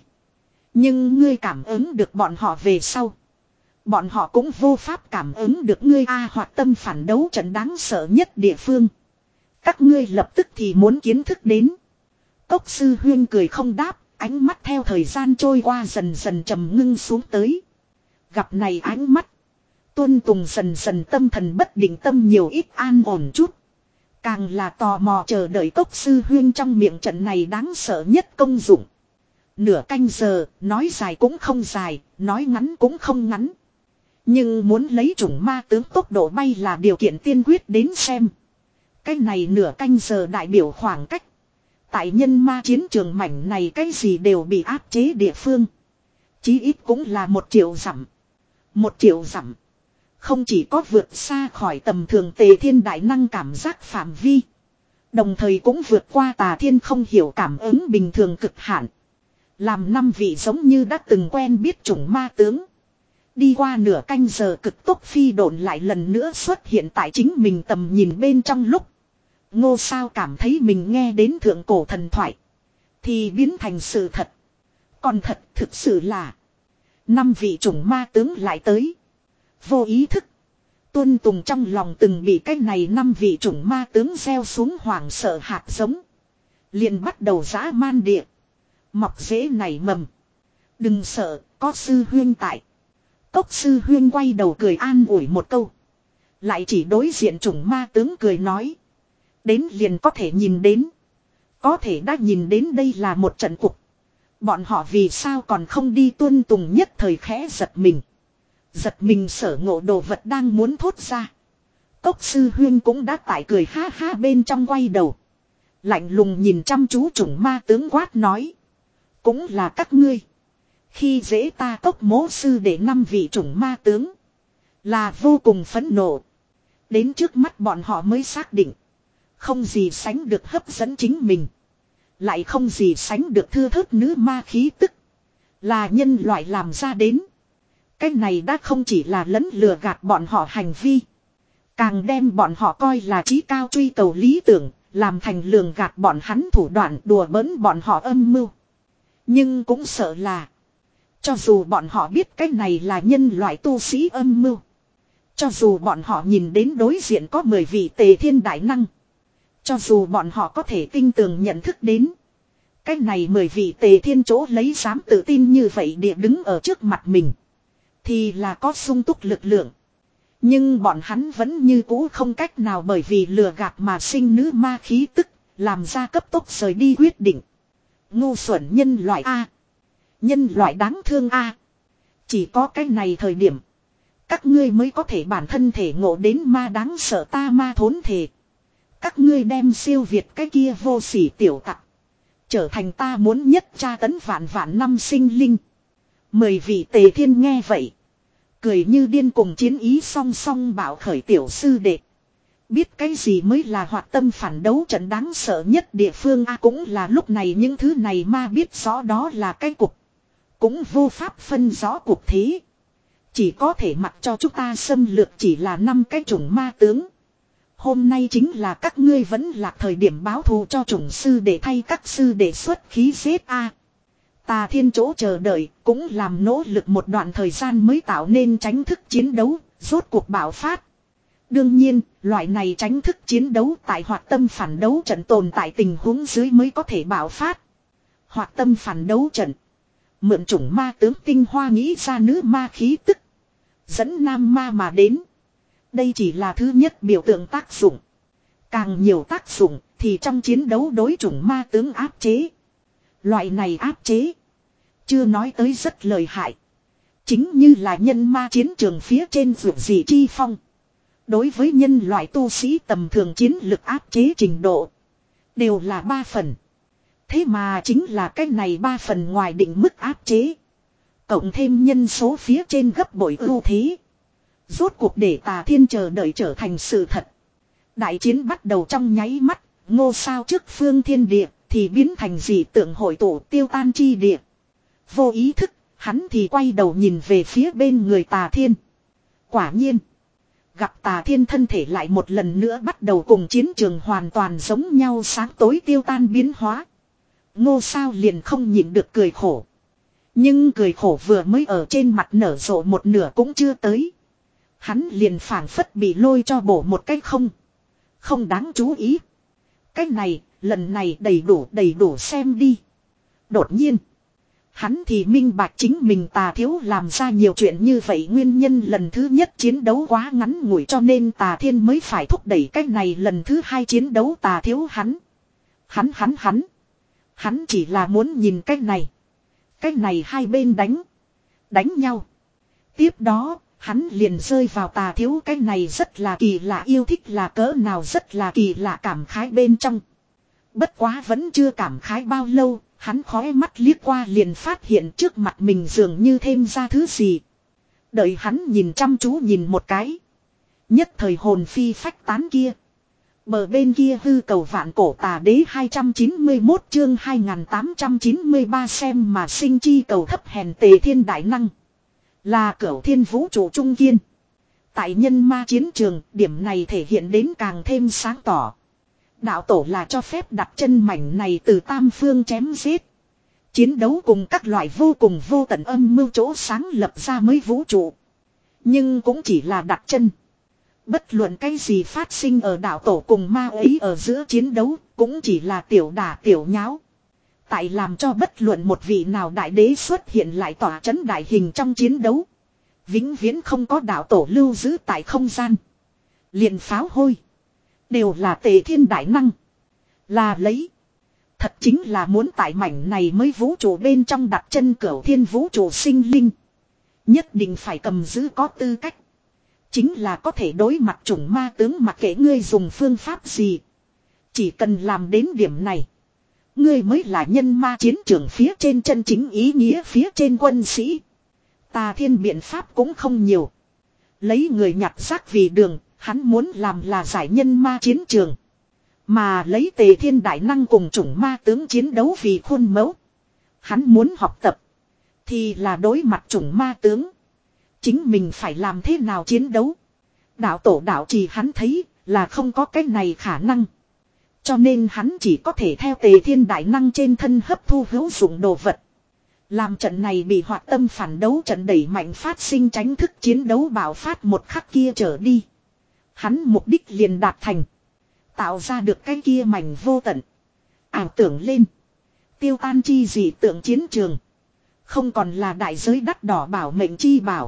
Nhưng ngươi cảm ứng được bọn họ về sau. Bọn họ cũng vô pháp cảm ứng được ngươi a hoặc tâm phản đấu trận đáng sợ nhất địa phương. Các ngươi lập tức thì muốn kiến thức đến. Cốc sư huyên cười không đáp, ánh mắt theo thời gian trôi qua dần dần trầm ngưng xuống tới. Gặp này ánh mắt. Tuân Tùng dần dần tâm thần bất định tâm nhiều ít an ổn chút. Càng là tò mò chờ đợi Cốc sư huyên trong miệng trận này đáng sợ nhất công dụng. Nửa canh giờ, nói dài cũng không dài, nói ngắn cũng không ngắn. Nhưng muốn lấy chủng ma tướng tốc độ bay là điều kiện tiên quyết đến xem. Cái này nửa canh giờ đại biểu khoảng cách. Tại nhân ma chiến trường mảnh này cái gì đều bị áp chế địa phương. Chí ít cũng là một triệu dặm. Một triệu dặm. Không chỉ có vượt xa khỏi tầm thường tề thiên đại năng cảm giác phạm vi. Đồng thời cũng vượt qua tà thiên không hiểu cảm ứng bình thường cực hạn. Làm năm vị giống như đã từng quen biết chủng ma tướng. Đi qua nửa canh giờ cực tốc phi độn lại lần nữa xuất hiện tại chính mình tầm nhìn bên trong lúc. Ngô sao cảm thấy mình nghe đến thượng cổ thần thoại. Thì biến thành sự thật. Còn thật thực sự là. Năm vị chủng ma tướng lại tới. Vô ý thức. Tuân Tùng trong lòng từng bị cái này năm vị chủng ma tướng gieo xuống hoảng sợ hạt giống. Liền bắt đầu dã man địa. Mọc rễ nảy mầm. Đừng sợ, có sư huyên tại. Cốc sư huyên quay đầu cười an ủi một câu. Lại chỉ đối diện chủng ma tướng cười nói. Đến liền có thể nhìn đến. Có thể đã nhìn đến đây là một trận cục. Bọn họ vì sao còn không đi Tuân Tùng nhất thời khẽ giật mình. Giật mình sở ngộ đồ vật đang muốn thốt ra. Cốc sư huyên cũng đã tại cười ha ha bên trong quay đầu. Lạnh lùng nhìn chăm chú chủng ma tướng quát nói. Cũng là các ngươi. Khi dễ ta cốc mố sư để năm vị chủng ma tướng. Là vô cùng phẫn nộ. Đến trước mắt bọn họ mới xác định. Không gì sánh được hấp dẫn chính mình. Lại không gì sánh được thưa thớt nữ ma khí tức. Là nhân loại làm ra đến. Cái này đã không chỉ là lẫn lừa gạt bọn họ hành vi. Càng đem bọn họ coi là trí cao truy cầu lý tưởng. Làm thành lường gạt bọn hắn thủ đoạn đùa bỡn bọn họ âm mưu. Nhưng cũng sợ là. Cho dù bọn họ biết cái này là nhân loại tu sĩ âm mưu. Cho dù bọn họ nhìn đến đối diện có mười vị tề thiên đại năng. Cho dù bọn họ có thể tinh tường nhận thức đến. Cái này mười vị tề thiên chỗ lấy dám tự tin như vậy địa đứng ở trước mặt mình. Thì là có sung túc lực lượng. Nhưng bọn hắn vẫn như cũ không cách nào bởi vì lừa gạt mà sinh nữ ma khí tức. Làm ra cấp tốc rời đi quyết định. Ngu xuẩn nhân loại A. Nhân loại đáng thương A. Chỉ có cái này thời điểm. Các ngươi mới có thể bản thân thể ngộ đến ma đáng sợ ta ma thốn thể. Các ngươi đem siêu việt cái kia vô sỉ tiểu tặc. Trở thành ta muốn nhất tra tấn vạn vạn năm sinh linh. Mười vị Tề Thiên nghe vậy. Cười như điên cùng chiến ý song song bảo khởi tiểu sư đệ. Biết cái gì mới là hoạt tâm phản đấu trận đáng sợ nhất địa phương a cũng là lúc này những thứ này ma biết rõ đó là cái cục. Cũng vô pháp phân rõ cục thế. Chỉ có thể mặc cho chúng ta xâm lược chỉ là năm cái chủng ma tướng. Hôm nay chính là các ngươi vẫn là thời điểm báo thù cho chủng sư để thay các sư để xuất khí giết a. Tà Thiên chỗ chờ đợi cũng làm nỗ lực một đoạn thời gian mới tạo nên tránh thức chiến đấu, rốt cuộc bạo phát. Đương nhiên, loại này tránh thức chiến đấu tại hoạt tâm phản đấu trận tồn tại tình huống dưới mới có thể bạo phát. Hoạt tâm phản đấu trận. Mượn chủng ma tướng tinh hoa nghĩ ra nữ ma khí tức. Dẫn nam ma mà đến. Đây chỉ là thứ nhất biểu tượng tác dụng. Càng nhiều tác dụng thì trong chiến đấu đối chủng ma tướng áp chế. Loại này áp chế. Chưa nói tới rất lợi hại. Chính như là nhân ma chiến trường phía trên vượt dị chi phong. Đối với nhân loại tu sĩ tầm thường chiến lực áp chế trình độ. Đều là ba phần. Thế mà chính là cái này ba phần ngoài định mức áp chế. Cộng thêm nhân số phía trên gấp bội ưu thế. Rốt cuộc để Tà Thiên chờ đợi trở thành sự thật. Đại chiến bắt đầu trong nháy mắt. Ngô sao trước phương thiên địa thì biến thành dị tượng hội tụ tiêu tan chi địa. Vô ý thức, hắn thì quay đầu nhìn về phía bên người Tà Thiên. Quả nhiên. Gặp Tà Thiên thân thể lại một lần nữa bắt đầu cùng chiến trường hoàn toàn giống nhau sáng tối tiêu tan biến hóa. Ngô sao liền không nhịn được cười khổ. Nhưng cười khổ vừa mới ở trên mặt nở rộ một nửa cũng chưa tới. Hắn liền phảng phất bị lôi cho bổ một cách không. Không đáng chú ý. Cách này, lần này đầy đủ đầy đủ xem đi. Đột nhiên. Hắn thì minh bạch chính mình Tà Thiếu làm ra nhiều chuyện như vậy nguyên nhân lần thứ nhất chiến đấu quá ngắn ngủi cho nên Tà Thiên mới phải thúc đẩy cách này lần thứ hai chiến đấu Tà Thiếu hắn. Hắn hắn hắn. Hắn chỉ là muốn nhìn cách này. Cách này hai bên đánh. Đánh nhau. Tiếp đó, hắn liền rơi vào Tà Thiếu cách này rất là kỳ lạ yêu thích là cỡ nào rất là kỳ lạ cảm khái bên trong. Bất quá vẫn chưa cảm khái bao lâu. Hắn khói mắt liếc qua liền phát hiện trước mặt mình dường như thêm ra thứ gì. Đợi hắn nhìn chăm chú nhìn một cái. Nhất thời hồn phi phách tán kia. Bờ bên kia hư cầu vạn cổ Tà Đế hai trăm chín mươi mốt chương hai nghìn tám trăm chín mươi ba xem mà sinh chi cầu thấp hèn Tề Thiên đại năng. Là cửu thiên vũ trụ trung kiên. Tại nhân ma chiến trường điểm này thể hiện đến càng thêm sáng tỏ. Đạo tổ là cho phép đặt chân mảnh này từ tam phương chém giết. Chiến đấu cùng các loại vô cùng vô tận âm mưu chỗ sáng lập ra mới vũ trụ. Nhưng cũng chỉ là đặt chân. Bất luận cái gì phát sinh ở đạo tổ cùng ma ấy ở giữa chiến đấu cũng chỉ là tiểu đả tiểu nháo. Tại làm cho bất luận một vị nào đại đế xuất hiện lại tỏa chấn đại hình trong chiến đấu. Vĩnh viễn không có đạo tổ lưu giữ tại không gian. Liền pháo hôi. Đều là Tề Thiên đại năng. Là lấy. Thật chính là muốn tại mảnh này mới vũ trụ bên trong đặt chân cửu thiên vũ trụ sinh linh. Nhất định phải cầm giữ có tư cách. Chính là có thể đối mặt chủng ma tướng mặc kệ ngươi dùng phương pháp gì. Chỉ cần làm đến điểm này. Ngươi mới là nhân ma chiến trường phía trên chân chính ý nghĩa phía trên quân sĩ. Tà Thiên biện pháp cũng không nhiều. Lấy người nhặt rác vì đường. Hắn muốn làm là giải nhân ma chiến trường. Mà lấy Tề Thiên đại năng cùng chủng ma tướng chiến đấu vì khuôn mẫu. Hắn muốn học tập. Thì là đối mặt chủng ma tướng. Chính mình phải làm thế nào chiến đấu. Đạo tổ đạo trì hắn thấy là không có cái này khả năng. Cho nên hắn chỉ có thể theo Tề Thiên đại năng trên thân hấp thu hữu dụng đồ vật. Làm trận này bị hoạt tâm phản đấu trận đẩy mạnh phát sinh tránh thức chiến đấu bạo phát một khắc kia trở đi. Hắn mục đích liền đạt thành. Tạo ra được cái kia mảnh vô tận. Ảo tưởng lên. Tiêu tan chi dị tượng chiến trường. Không còn là đại giới đắt đỏ bảo mệnh chi bảo.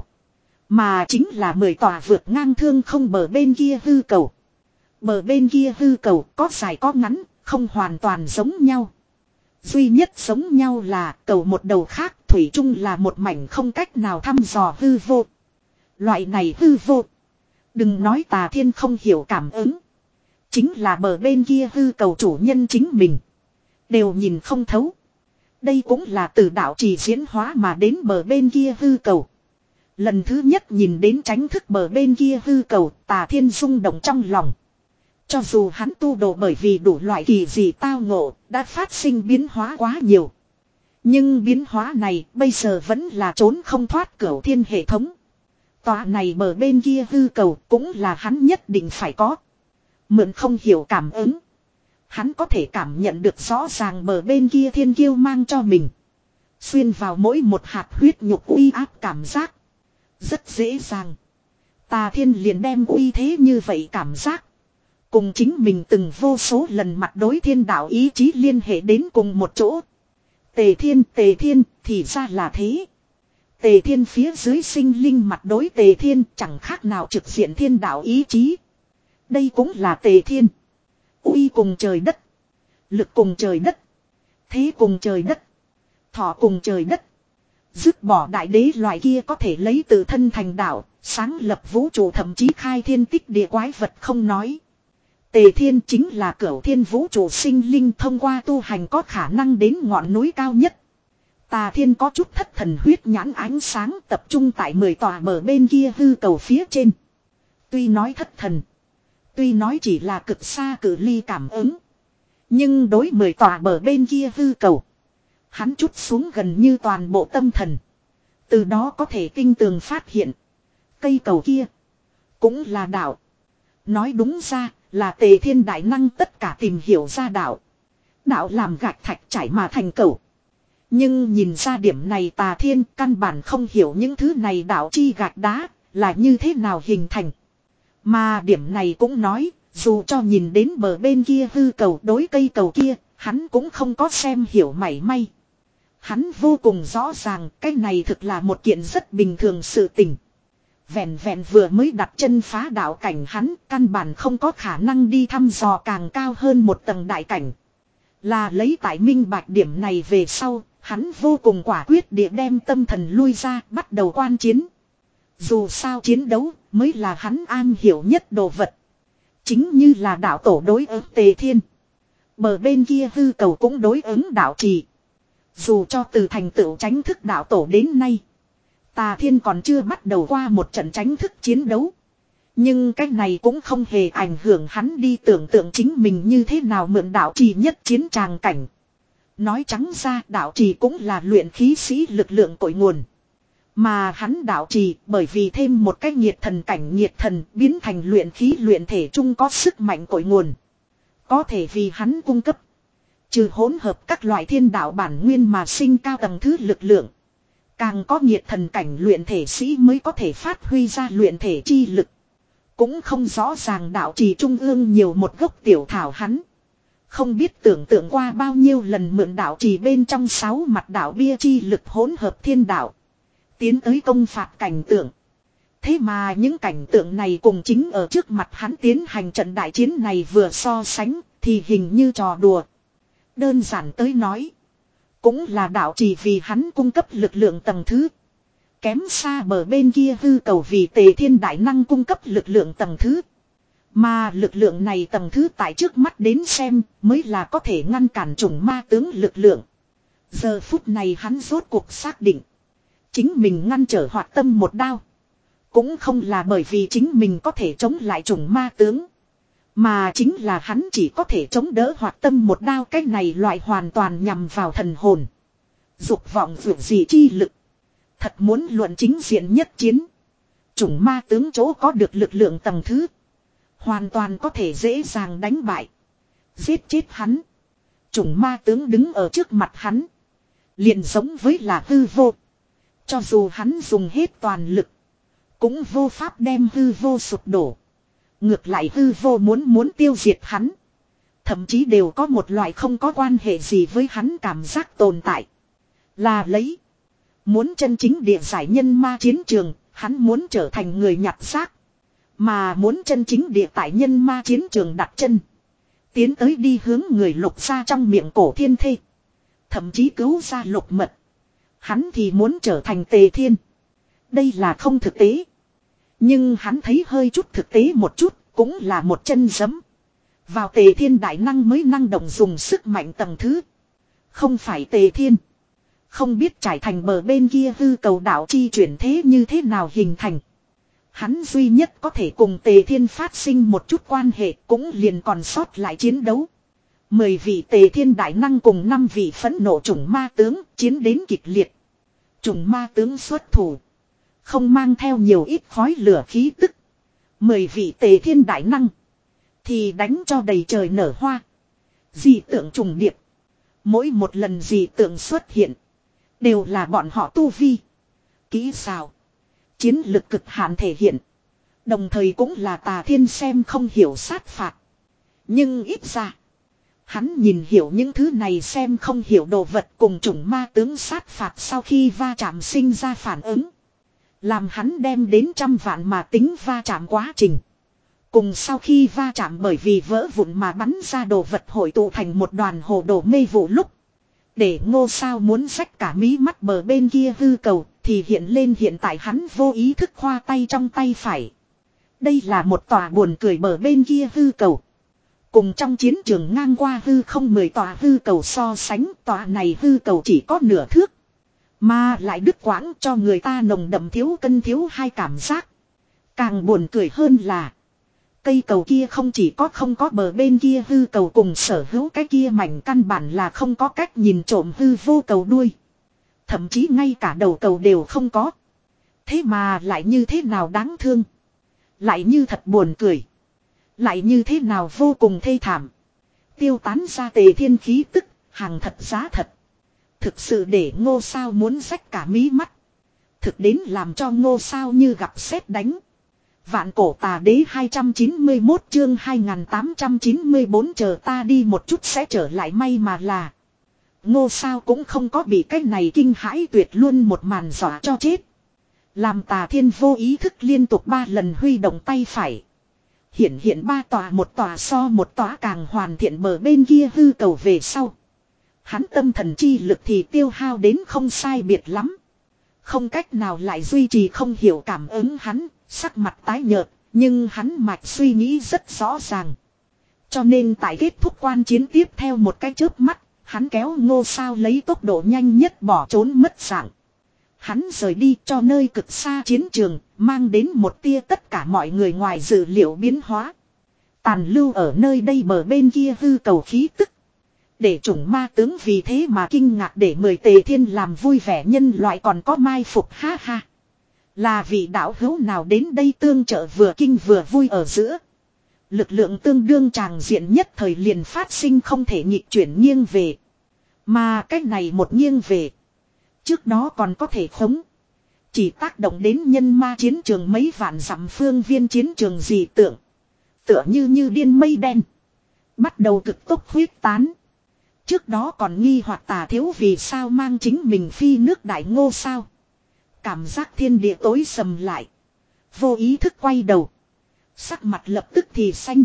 Mà chính là mười tòa vượt ngang thương không bờ bên kia hư cầu. Bờ bên kia hư cầu có dài có ngắn. Không hoàn toàn giống nhau. Duy nhất giống nhau là cầu một đầu khác. Thủy chung là một mảnh không cách nào thăm dò hư vô. Loại này hư vô. Đừng nói Tà Thiên không hiểu cảm ứng. chính là bờ bên kia hư cầu chủ nhân chính mình. Đều nhìn không thấu. Đây cũng là từ đạo trì diễn hóa mà đến bờ bên kia hư cầu. Lần thứ nhất nhìn đến tránh thức bờ bên kia hư cầu, Tà Thiên rung động trong lòng. Cho dù hắn tu đồ bởi vì đủ loại kỳ dị tao ngộ, đã phát sinh biến hóa quá nhiều. Nhưng biến hóa này bây giờ vẫn là trốn không thoát cửu thiên hệ thống. Tòa này bờ bên kia hư cầu cũng là hắn nhất định phải có. Mượn không hiểu cảm ứng. Hắn có thể cảm nhận được rõ ràng bờ bên kia thiên kiêu mang cho mình. Xuyên vào mỗi một hạt huyết nhục uy áp cảm giác. Rất dễ dàng. Tà Thiên liền đem uy thế như vậy cảm giác. Cùng chính mình từng vô số lần mặt đối thiên đạo ý chí liên hệ đến cùng một chỗ. Tề Thiên, Tề Thiên, thì ra là thế. Tề Thiên phía dưới sinh linh mặt đối Tề Thiên chẳng khác nào trực diện thiên đạo ý chí. Đây cũng là Tề Thiên. Uy cùng trời đất. Lực cùng trời đất. Thế cùng trời đất. Thọ cùng trời đất. Dứt bỏ đại đế loại kia có thể lấy tự thân thành đạo, sáng lập vũ trụ thậm chí khai thiên tích địa quái vật không nói. Tề Thiên chính là cửu thiên vũ trụ sinh linh thông qua tu hành có khả năng đến ngọn núi cao nhất. Tà Thiên có chút thất thần huyết nhãn ánh sáng tập trung tại mười tòa bờ bên kia hư cầu phía trên. Tuy nói thất thần. Tuy nói chỉ là cực xa cự ly cảm ứng. Nhưng đối mười tòa bờ bên kia hư cầu. Hắn chút xuống gần như toàn bộ tâm thần. Từ đó có thể tinh tường phát hiện. Cây cầu kia. Cũng là đạo. Nói đúng ra là Tề Thiên đại năng tất cả tìm hiểu ra đạo. Đạo làm gạch thạch trải mà thành cầu. Nhưng nhìn ra điểm này Tà Thiên căn bản không hiểu những thứ này đạo chi gạch đá là như thế nào hình thành. Mà điểm này cũng nói, dù cho nhìn đến bờ bên kia hư cầu đối cây cầu kia, hắn cũng không có xem hiểu mảy may. Hắn vô cùng rõ ràng cái này thực là một kiện rất bình thường sự tình. Vẹn vẹn vừa mới đặt chân phá đạo cảnh hắn căn bản không có khả năng đi thăm dò càng cao hơn một tầng đại cảnh. Là lấy tại minh bạch điểm này về sau, hắn vô cùng quả quyết địa đem tâm thần lui ra bắt đầu quan chiến. Dù sao chiến đấu mới là hắn an hiểu nhất đồ vật. Chính như là đạo tổ đối ứng Tề Thiên. Bờ bên kia hư cầu cũng đối ứng đạo trì. Dù cho từ thành tựu tránh thức đạo tổ đến nay. Tà Thiên còn chưa bắt đầu qua một trận tránh thức chiến đấu. Nhưng cái này cũng không hề ảnh hưởng hắn đi tưởng tượng chính mình như thế nào mượn đạo trì nhất chiến tràng cảnh. Nói trắng ra đạo trì cũng là luyện khí sĩ lực lượng cội nguồn. Mà hắn đạo trì bởi vì thêm một cái nhiệt thần cảnh nhiệt thần biến thành luyện khí luyện thể chung có sức mạnh cội nguồn. Có thể vì hắn cung cấp. Trừ hỗn hợp các loại thiên đạo bản nguyên mà sinh cao tầng thứ lực lượng. Càng có nhiệt thần cảnh luyện thể sĩ mới có thể phát huy ra luyện thể chi lực. Cũng không rõ ràng đạo trì trung ương nhiều một gốc tiểu thảo hắn. Không biết tưởng tượng qua bao nhiêu lần mượn đạo trì bên trong sáu mặt đạo bia chi lực hỗn hợp thiên đạo. Tiến tới công phạt cảnh tượng. Thế mà những cảnh tượng này cùng chính ở trước mặt hắn tiến hành trận đại chiến này vừa so sánh thì hình như trò đùa. Đơn giản tới nói. Cũng là đạo trì vì hắn cung cấp lực lượng tầng thứ. Kém xa bờ bên kia hư cầu vì Tề Thiên đại năng cung cấp lực lượng tầng thứ. Mà lực lượng này tầng thứ tại trước mắt đến xem mới là có thể ngăn cản chủng ma tướng lực lượng. Giờ phút này hắn rốt cuộc xác định. Chính mình ngăn trở hoạt tâm một đao. Cũng không là bởi vì chính mình có thể chống lại chủng ma tướng. Mà chính là hắn chỉ có thể chống đỡ hoạt tâm một đao cái này loại hoàn toàn nhằm vào thần hồn. Dục vọng vượt gì chi lực. Thật muốn luận chính diện nhất chiến. Chủng ma tướng chỗ có được lực lượng tầng thứ. Hoàn toàn có thể dễ dàng đánh bại. Giết chết hắn. Chủng ma tướng đứng ở trước mặt hắn. Liền giống với là hư vô. Cho dù hắn dùng hết toàn lực. Cũng vô pháp đem hư vô sụp đổ. Ngược lại hư vô muốn muốn tiêu diệt hắn. Thậm chí đều có một loại không có quan hệ gì với hắn cảm giác tồn tại. Là lấy. Muốn chân chính địa giải nhân ma chiến trường. Hắn muốn trở thành người nhặt xác. Mà muốn chân chính địa tại nhân ma chiến trường đặt chân. Tiến tới đi hướng người lục ra trong miệng cổ thiên thê. Thậm chí cứu ra lục mật. Hắn thì muốn trở thành Tề Thiên. Đây là không thực tế. Nhưng hắn thấy hơi chút thực tế một chút cũng là một chân giấm. Vào Tề Thiên đại năng mới năng động dùng sức mạnh tầng thứ. Không phải Tề Thiên. Không biết trải thành bờ bên kia hư cầu đạo chi chuyển thế như thế nào hình thành. Hắn duy nhất có thể cùng Tề Thiên phát sinh một chút quan hệ cũng liền còn sót lại chiến đấu. Mười vị Tề Thiên đại năng cùng năm vị phẫn nộ chủng ma tướng chiến đến kịch liệt. Chủng ma tướng xuất thủ. Không mang theo nhiều ít khói lửa khí tức. Mười vị Tề Thiên đại năng. Thì đánh cho đầy trời nở hoa. Dị tượng trùng điệp. Mỗi một lần dị tượng xuất hiện. Đều là bọn họ tu vi. Kỹ xào. Chiến lực cực hạn thể hiện. Đồng thời cũng là Tà Thiên xem không hiểu sát phạt. Nhưng ít ra. Hắn nhìn hiểu những thứ này xem không hiểu đồ vật cùng chủng ma tướng sát phạt sau khi va chạm sinh ra phản ứng. Làm hắn đem đến trăm vạn mà tính va chạm quá trình. Cùng sau khi va chạm bởi vì vỡ vụn mà bắn ra đồ vật hội tụ thành một đoàn hồ đồ mê vụ lúc. Để Ngô Sao muốn xách cả mí mắt bờ bên kia hư cầu thì hiện lên hiện tại hắn vô ý thức khoa tay trong tay phải. Đây là một tòa buồn cười bờ bên kia hư cầu. Cùng trong chiến trường ngang qua hư không mười tòa hư cầu so sánh tòa này hư cầu chỉ có nửa thước. Mà lại đứt quãng cho người ta nồng đậm thiếu cân thiếu hai cảm giác. Càng buồn cười hơn là. Cây cầu kia không chỉ có không có bờ bên kia hư cầu cùng sở hữu cái kia mảnh căn bản là không có cách nhìn trộm hư vô cầu đuôi. Thậm chí ngay cả đầu cầu đều không có. Thế mà lại như thế nào đáng thương. Lại như thật buồn cười. Lại như thế nào vô cùng thê thảm. Tiêu tán ra Tề Thiên khí tức, hàng thật giá thật. Thực sự để Ngô Sao muốn rách cả mí mắt. Thực đến làm cho Ngô Sao như gặp sét đánh. Vạn cổ tà đế hai trăm chín mươi mốt chương hai nghìn tám trăm chín mươi bốn chờ ta đi một chút sẽ trở lại may mà là. Ngô Sao cũng không có bị cái này kinh hãi tuyệt luôn một màn dọa cho chết. Làm Tà Thiên vô ý thức liên tục ba lần huy động tay phải. Hiện hiện ba tòa một tòa so một tòa càng hoàn thiện bờ bên kia hư cầu về sau. Hắn tâm thần chi lực thì tiêu hao đến không sai biệt lắm. Không cách nào lại duy trì không hiểu cảm ứng hắn, sắc mặt tái nhợt, nhưng hắn mạch suy nghĩ rất rõ ràng. Cho nên tại kết thúc quan chiến tiếp theo một cái chớp mắt, hắn kéo Ngô Sao lấy tốc độ nhanh nhất bỏ trốn mất dạng. Hắn rời đi cho nơi cực xa chiến trường, mang đến một tia tất cả mọi người ngoài dự liệu biến hóa. Tàn lưu ở nơi đây bờ bên kia hư cầu khí tức. Để chủng ma tướng vì thế mà kinh ngạc để mời Tề Thiên làm vui vẻ nhân loại còn có mai phục ha ha. Là vị đạo hữu nào đến đây tương trợ vừa kinh vừa vui ở giữa. Lực lượng tương đương tràng diện nhất thời liền phát sinh không thể nghịch chuyển nghiêng về. Mà cách này một nghiêng về. Trước đó còn có thể khống. Chỉ tác động đến nhân ma chiến trường mấy vạn dặm phương viên chiến trường dị tượng. Tựa như như điên mây đen. Bắt đầu cực tốc huyết tán. Trước đó còn nghi hoặc Tà Thiếu vì sao mang chính mình phi nước Đại Ngô sao. Cảm giác thiên địa tối sầm lại. Vô ý thức quay đầu. Sắc mặt lập tức thì xanh.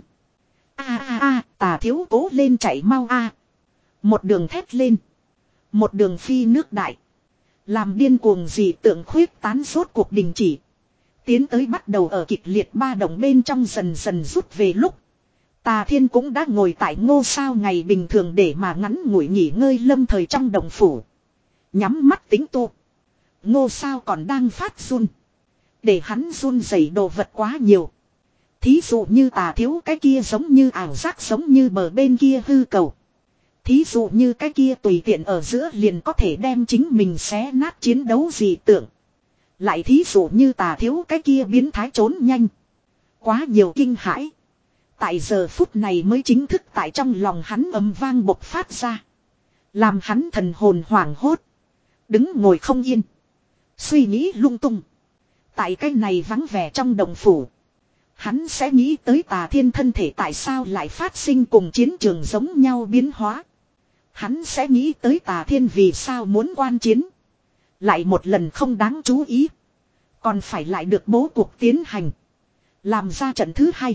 A a a, Tà Thiếu cố lên chạy mau a. Một đường thét lên. Một đường phi nước đại. Làm điên cuồng dị tượng khuyết tán rốt cuộc đình chỉ. Tiến tới bắt đầu ở kịch liệt ba đồng bên trong dần dần rút về lúc. Tà Thiên cũng đã ngồi tại Ngô Sao ngày bình thường để mà ngắn ngủi nghỉ ngơi lâm thời trong đồng phủ. Nhắm mắt tính tu. Ngô Sao còn đang phát run. Để hắn run rẩy đồ vật quá nhiều. Thí dụ như Tà Thiếu cái kia giống như ảo giác giống như bờ bên kia hư cầu. Thí dụ như cái kia tùy tiện ở giữa liền có thể đem chính mình xé nát chiến đấu dị tượng. Lại thí dụ như Tà Thiếu cái kia biến thái trốn nhanh. Quá nhiều kinh hãi. Tại giờ phút này mới chính thức tại trong lòng hắn ầm vang bộc phát ra. Làm hắn thần hồn hoảng hốt. Đứng ngồi không yên. Suy nghĩ lung tung. Tại cái này vắng vẻ trong đồng phủ. Hắn sẽ nghĩ tới Tà Thiên thân thể tại sao lại phát sinh cùng chiến trường giống nhau biến hóa. Hắn sẽ nghĩ tới Tà Thiên vì sao muốn quan chiến. Lại một lần không đáng chú ý. Còn phải lại được bố cuộc tiến hành. Làm ra trận thứ hai.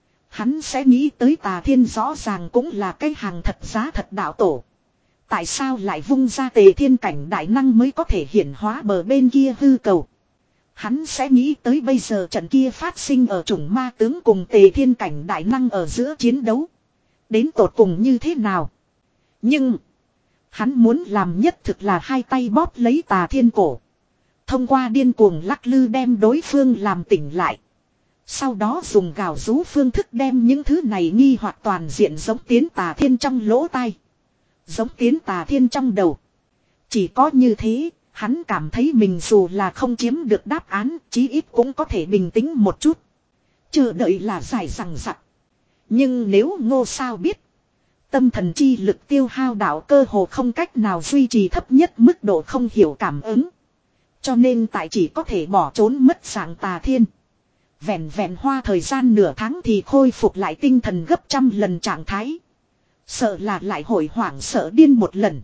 Hắn sẽ nghĩ tới Tà Thiên rõ ràng cũng là cái hàng thật giá thật đạo tổ. Tại sao lại vung ra Tề Thiên cảnh đại năng mới có thể hiển hóa bờ bên kia hư cầu. Hắn sẽ nghĩ tới bây giờ trận kia phát sinh ở chủng ma tướng cùng Tề Thiên cảnh đại năng ở giữa chiến đấu. đến tột cùng như thế nào. Nhưng. Hắn muốn làm nhất thực là hai tay bóp lấy Tà Thiên cổ. Thông qua điên cuồng lắc lư đem đối phương làm tỉnh lại. Sau đó dùng gào rú phương thức đem những thứ này nghi hoặc toàn diện giống tiến Tà Thiên trong lỗ tai. Giống tiến Tà Thiên trong đầu. Chỉ có như thế, hắn cảm thấy mình dù là không chiếm được đáp án, chí ít cũng có thể bình tĩnh một chút. Chờ đợi là dài dằng dặc. Nhưng nếu Ngô Sao biết, tâm thần chi lực tiêu hao đạo cơ hồ không cách nào duy trì thấp nhất mức độ không hiểu cảm ứng. Cho nên tại chỉ có thể bỏ trốn mất dạng Tà Thiên. Vẹn vẹn hoa thời gian nửa tháng thì khôi phục lại tinh thần gấp trăm lần trạng thái. Sợ là lại hồi hoảng sợ điên một lần.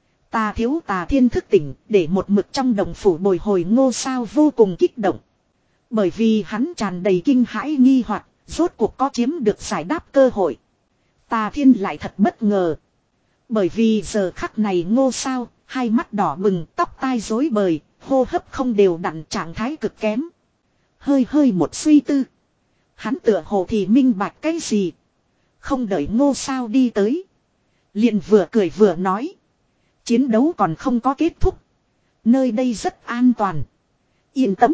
Tà thiếu Tà Thiên thức tỉnh để một mực trong đồng phủ bồi hồi Ngô Sao vô cùng kích động. Bởi vì hắn tràn đầy kinh hãi nghi hoặc, rốt cuộc có chiếm được giải đáp cơ hội. Tà Thiên lại thật bất ngờ. Bởi vì giờ khắc này Ngô Sao, hai mắt đỏ bừng, tóc tai rối bời, hô hấp không đều đặn trạng thái cực kém. Hơi hơi một suy tư. Hắn tựa hồ thì minh bạch cái gì. Không đợi Ngô Sao đi tới. Liền vừa cười vừa nói. Chiến đấu còn không có kết thúc. Nơi đây rất an toàn. Yên tâm.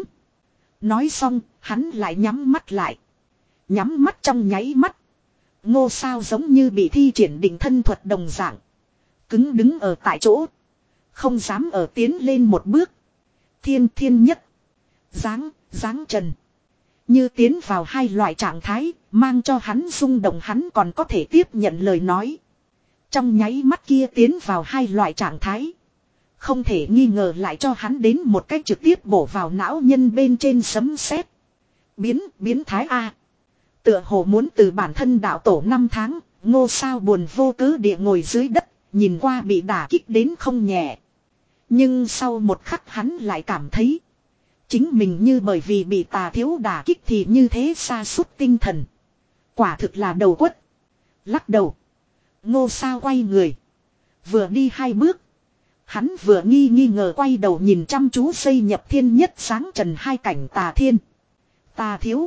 Nói xong, hắn lại nhắm mắt lại. Nhắm mắt trong nháy mắt. Ngô Sao giống như bị thi triển định thân thuật đồng dạng. Cứng đứng ở tại chỗ. Không dám ở tiến lên một bước. Thiên thiên nhất. Giáng, giáng trần. Như tiến vào hai loại trạng thái, mang cho hắn rung động hắn còn có thể tiếp nhận lời nói. Trong nháy mắt kia tiến vào hai loại trạng thái. Không thể nghi ngờ lại cho hắn đến một cách trực tiếp bổ vào não nhân bên trên sấm sét. Biến, biến thái A. Tựa hồ muốn từ bản thân đạo tổ năm tháng, Ngô Sao buồn vô cớ địa ngồi dưới đất, nhìn qua bị đả kích đến không nhẹ. Nhưng sau một khắc hắn lại cảm thấy. Chính mình như bởi vì bị Tà thiếu đả kích thì như thế sa sút tinh thần. Quả thực là đầu quất. Lắc đầu. Ngô Sao quay người. Vừa đi hai bước. Hắn vừa nghi nghi ngờ quay đầu nhìn chăm chú xây nhập thiên nhất sáng trần hai cảnh Tà Thiên. Tà thiếu.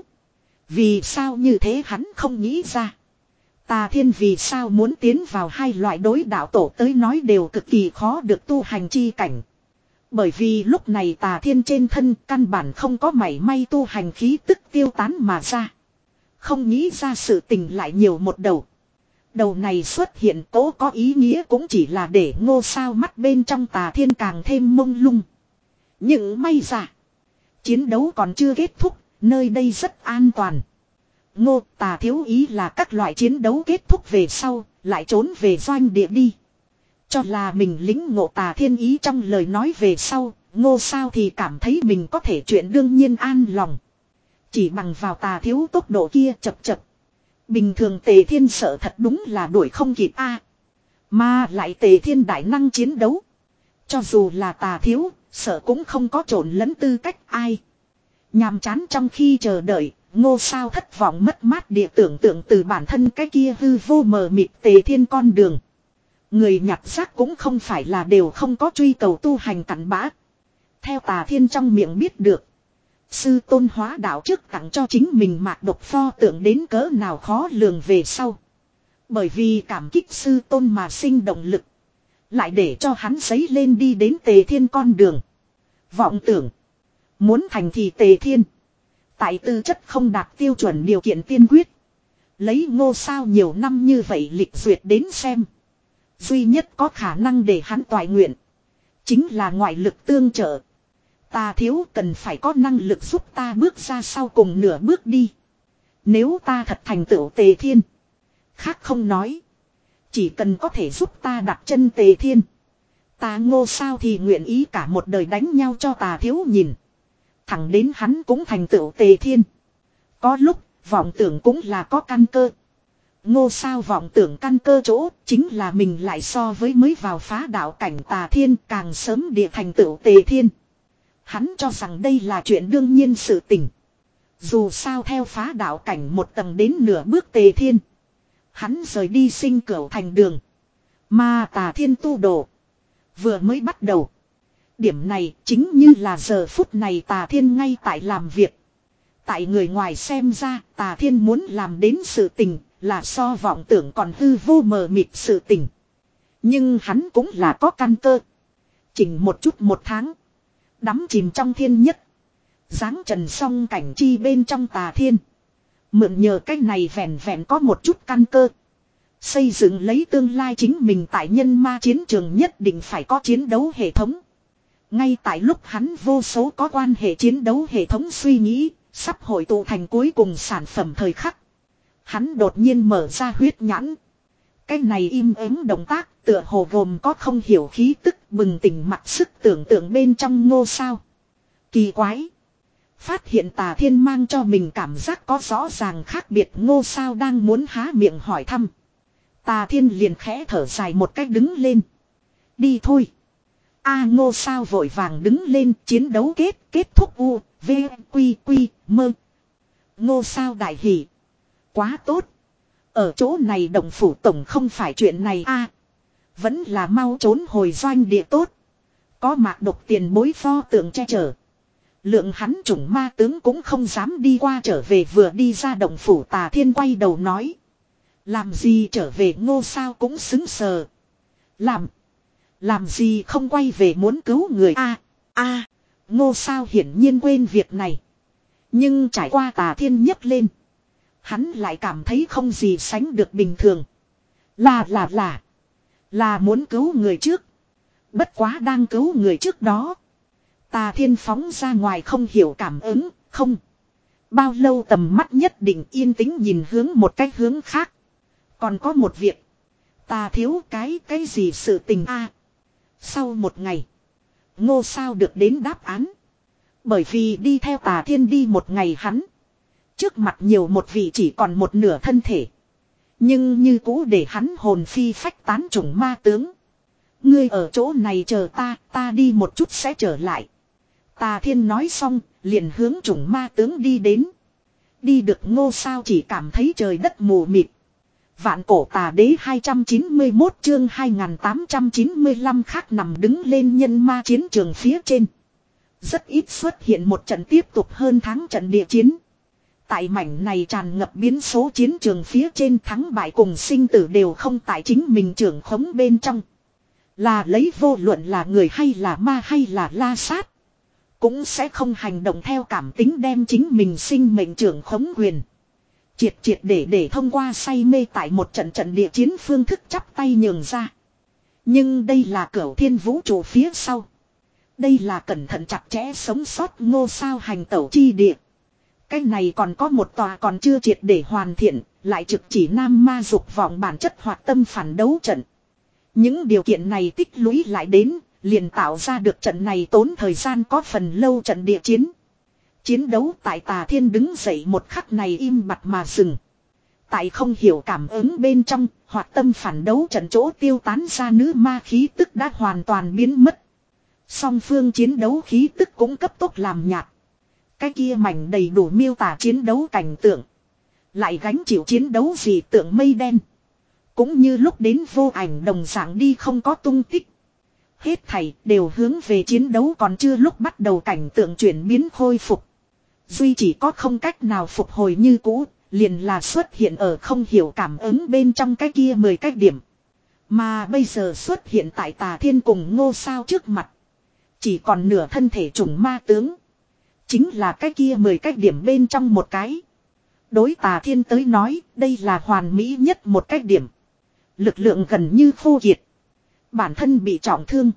Vì sao như thế hắn không nghĩ ra. Tà Thiên vì sao muốn tiến vào hai loại đối đạo tổ tới nói đều cực kỳ khó được tu hành chi cảnh. Bởi vì lúc này Tà Thiên trên thân căn bản không có mảy may tu hành khí tức tiêu tán mà ra. Không nghĩ ra sự tình lại nhiều một đầu. Đầu này xuất hiện cố có ý nghĩa cũng chỉ là để Ngô Sao mắt bên trong Tà Thiên càng thêm mông lung. Nhưng may ra. Chiến đấu còn chưa kết thúc, nơi đây rất an toàn. Ngô Tà thiếu ý là các loại chiến đấu kết thúc về sau, lại trốn về doanh địa đi. Cho là mình lính ngộ Tà Thiên ý trong lời nói về sau, Ngô Sao thì cảm thấy mình có thể chuyện đương nhiên an lòng. Chỉ bằng vào Tà thiếu tốc độ kia chập chập. Bình thường Tề Thiên sợ thật đúng là đuổi không kịp a. Mà lại Tề Thiên đại năng chiến đấu. Cho dù là Tà thiếu, sợ cũng không có trộn lẫn tư cách ai. Nhàm chán trong khi chờ đợi, Ngô Sao thất vọng mất mát địa tưởng tượng từ bản thân cái kia hư vô mờ mịt Tề Thiên con đường. Người nhặt xác cũng không phải là đều không có truy cầu tu hành cặn bã. Theo Tà Thiên trong miệng biết được. Sư tôn hóa đạo trước tặng cho chính mình mạc độc pho tượng đến cỡ nào khó lường về sau. Bởi vì cảm kích sư tôn mà sinh động lực. Lại để cho hắn giấy lên đi đến Tề Thiên con đường. Vọng tưởng. Muốn thành thì Tề Thiên. Tại tư chất không đạt tiêu chuẩn điều kiện tiên quyết. Lấy Ngô Sao nhiều năm như vậy lịch duyệt đến xem. Duy nhất có khả năng để hắn toại nguyện. Chính là ngoại lực tương trợ. Ta thiếu cần phải có năng lực giúp ta bước ra sau cùng nửa bước đi. Nếu ta thật thành tựu Tề Thiên. Khác không nói. Chỉ cần có thể giúp ta đặt chân Tề Thiên. Ta Ngô Sao thì nguyện ý cả một đời đánh nhau cho Tà thiếu nhìn. Thẳng đến hắn cũng thành tựu Tề Thiên. Có lúc vọng tưởng cũng là có căn cơ. Ngô Sao vọng tưởng căn cơ chỗ chính là mình lại so với mới vào phá đạo cảnh Tà Thiên càng sớm địa thành tựu Tề Thiên. Hắn cho rằng đây là chuyện đương nhiên sự tình. Dù sao theo phá đạo cảnh một tầng đến nửa bước Tề Thiên. Hắn rời đi sinh cửu thành đường. Mà Tà Thiên tu đồ. Vừa mới bắt đầu. Điểm này chính như là giờ phút này Tà Thiên ngay tại làm việc. Tại người ngoài xem ra Tà Thiên muốn làm đến sự tình là so vọng tưởng còn hư vô mờ mịt sự tình. Nhưng hắn cũng là có căn cơ. Chỉnh một chút một tháng. Đắm chìm trong thiên nhất. Giáng trần song cảnh chi bên trong tà thiên. Mượn nhờ cái này vẹn vẹn có một chút căn cơ. Xây dựng lấy tương lai chính mình tại nhân ma chiến trường nhất định phải có chiến đấu hệ thống. Ngay tại lúc hắn vô số có quan hệ chiến đấu hệ thống suy nghĩ, sắp hội tụ thành cuối cùng sản phẩm thời khắc. Hắn đột nhiên mở ra huyết nhãn. Cái này im ắng động tác tựa hồ gồm có không hiểu khí tức bừng tỉnh mặt sức tưởng tượng bên trong Ngô Sao. Kỳ quái. Phát hiện Tà Thiên mang cho mình cảm giác có rõ ràng khác biệt, Ngô Sao đang muốn há miệng hỏi thăm. Tà Thiên liền khẽ thở dài một cách đứng lên. Đi thôi. A Ngô Sao vội vàng đứng lên, chiến đấu kết, kết thúc u, v, quy, quy, mơ. Ngô Sao đại hỉ. Quá tốt. Ở chỗ này động phủ tổng không phải chuyện này a, vẫn là mau trốn hồi doanh địa tốt. Có mạc độc tiền bối pho tượng che chở. Lượng hắn chủng ma tướng cũng không dám đi qua trở về, vừa đi ra động phủ Tà Thiên quay đầu nói. Làm gì trở về, Ngô Sao cũng xứng sờ. Làm. Làm gì không quay về muốn cứu người a a Ngô Sao hiển nhiên quên việc này. Nhưng trải qua Tà Thiên nhấc lên. Hắn lại cảm thấy không gì sánh được bình thường. Là là là. Là muốn cứu người trước. Bất quá đang cứu người trước đó. Tà Thiên phóng ra ngoài không hiểu cảm ứng, không. Bao lâu tầm mắt nhất định yên tĩnh nhìn hướng một cách hướng khác. Còn có một việc. Ta thiếu cái cái gì sự tình a. Sau một ngày. Ngô Sao được đến đáp án. Bởi vì đi theo Tà Thiên đi một ngày hắn. Trước mặt nhiều một vị chỉ còn một nửa thân thể. Nhưng như cũ để hắn hồn phi phách tán chủng ma tướng. Ngươi ở chỗ này chờ ta, ta đi một chút sẽ trở lại. Tà Thiên nói xong, liền hướng chủng ma tướng đi đến. Đi được Ngô Sao chỉ cảm thấy trời đất mù mịt. Vạn cổ tà đế hai trăm chín mươi mốt chương hai nghìn tám trăm chín mươi lăm khác nằm đứng lên nhân ma chiến trường phía trên. Rất ít xuất hiện một trận tiếp tục hơn tháng trận địa chiến. Tại mảnh này tràn ngập biến số chiến trường phía trên, thắng bại cùng sinh tử đều không tại chính mình trưởng khống bên trong. Là lấy vô luận là người hay là ma hay là la sát. Cũng sẽ không hành động theo cảm tính đem chính mình sinh mệnh trưởng khống quyền. Triệt triệt để để thông qua say mê tại một trận trận địa chiến phương thức chắp tay nhường ra. Nhưng đây là cửu thiên vũ trụ phía sau. Đây là cẩn thận chặt chẽ sống sót Ngô Sao hành tẩu chi địa. Cái này còn có một tòa còn chưa triệt để hoàn thiện, lại trực chỉ nam ma dục vọng bản chất hoạt tâm phản đấu trận. Những điều kiện này tích lũy lại đến, liền tạo ra được trận này tốn thời gian có phần lâu trận địa chiến. Chiến đấu tại Tà Thiên đứng dậy một khắc này im bặt mà dừng. Tại không hiểu cảm ứng bên trong, hoạt tâm phản đấu trận chỗ tiêu tán ra nữ ma khí tức đã hoàn toàn biến mất. Song phương chiến đấu khí tức cũng cấp tốc làm nhạt. Cái kia mảnh đầy đủ miêu tả chiến đấu cảnh tượng. Lại gánh chịu chiến đấu gì tượng mây đen. Cũng như lúc đến vô ảnh đồng dạng đi không có tung tích. Hết thảy đều hướng về chiến đấu còn chưa lúc bắt đầu cảnh tượng chuyển biến khôi phục. Duy chỉ có không cách nào phục hồi như cũ, liền là xuất hiện ở không hiểu cảm ứng bên trong cái kia mười cái điểm. Mà bây giờ xuất hiện tại Tà Thiên cùng Ngô Sao trước mặt. Chỉ còn nửa thân thể chủng ma tướng. Chính là cái kia mười cái điểm bên trong một cái. Đối Tà Thiên tới nói, đây là hoàn mỹ nhất một cái điểm. Lực lượng gần như khô kiệt. Bản thân bị trọng thương.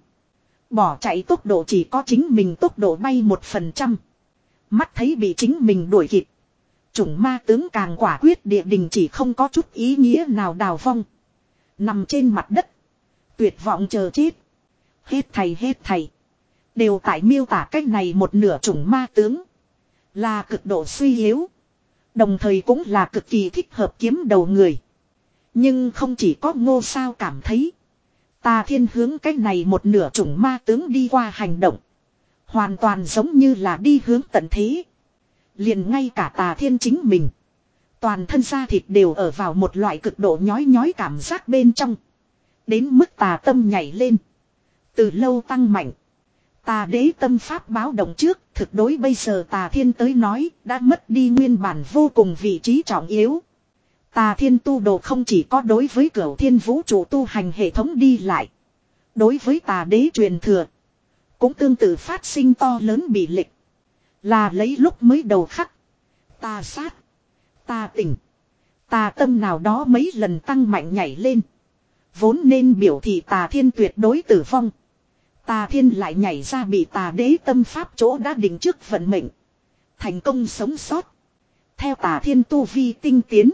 Bỏ chạy tốc độ chỉ có chính mình tốc độ bay một phần trăm. Mắt thấy bị chính mình đuổi kịp. Chủng ma tướng càng quả quyết địa đình chỉ không có chút ý nghĩa nào đào vong. Nằm trên mặt đất. Tuyệt vọng chờ chết. Hết thầy hết thầy. Đều tại miêu tả cách này một nửa chủng ma tướng. Là cực độ suy yếu. Đồng thời cũng là cực kỳ thích hợp kiếm đầu người. Nhưng không chỉ có Ngô Sao cảm thấy. Tà Thiên hướng cách này một nửa chủng ma tướng đi qua hành động. Hoàn toàn giống như là đi hướng tận thế. Liền ngay cả Tà Thiên chính mình. Toàn thân da thịt đều ở vào một loại cực độ nhói nhói cảm giác bên trong. Đến mức tà tâm nhảy lên. Từ lâu tăng mạnh. Tà đế tâm pháp báo động trước, thực đối bây giờ Tà Thiên tới nói, đã mất đi nguyên bản vô cùng vị trí trọng yếu. Tà thiên tu đồ không chỉ có đối với cửu thiên vũ trụ tu hành hệ thống đi lại. Đối với tà đế truyền thừa. Cũng tương tự phát sinh to lớn bị lệch. Là lấy lúc mới đầu khắc. Tà sát. Tà tình. Tà tâm nào đó mấy lần tăng mạnh nhảy lên. Vốn nên biểu thị tà thiên tuyệt đối tử vong. Tà thiên lại nhảy ra bị tà đế tâm pháp chỗ đã định trước vận mệnh. Thành công sống sót. Theo tà thiên tu vi tinh tiến.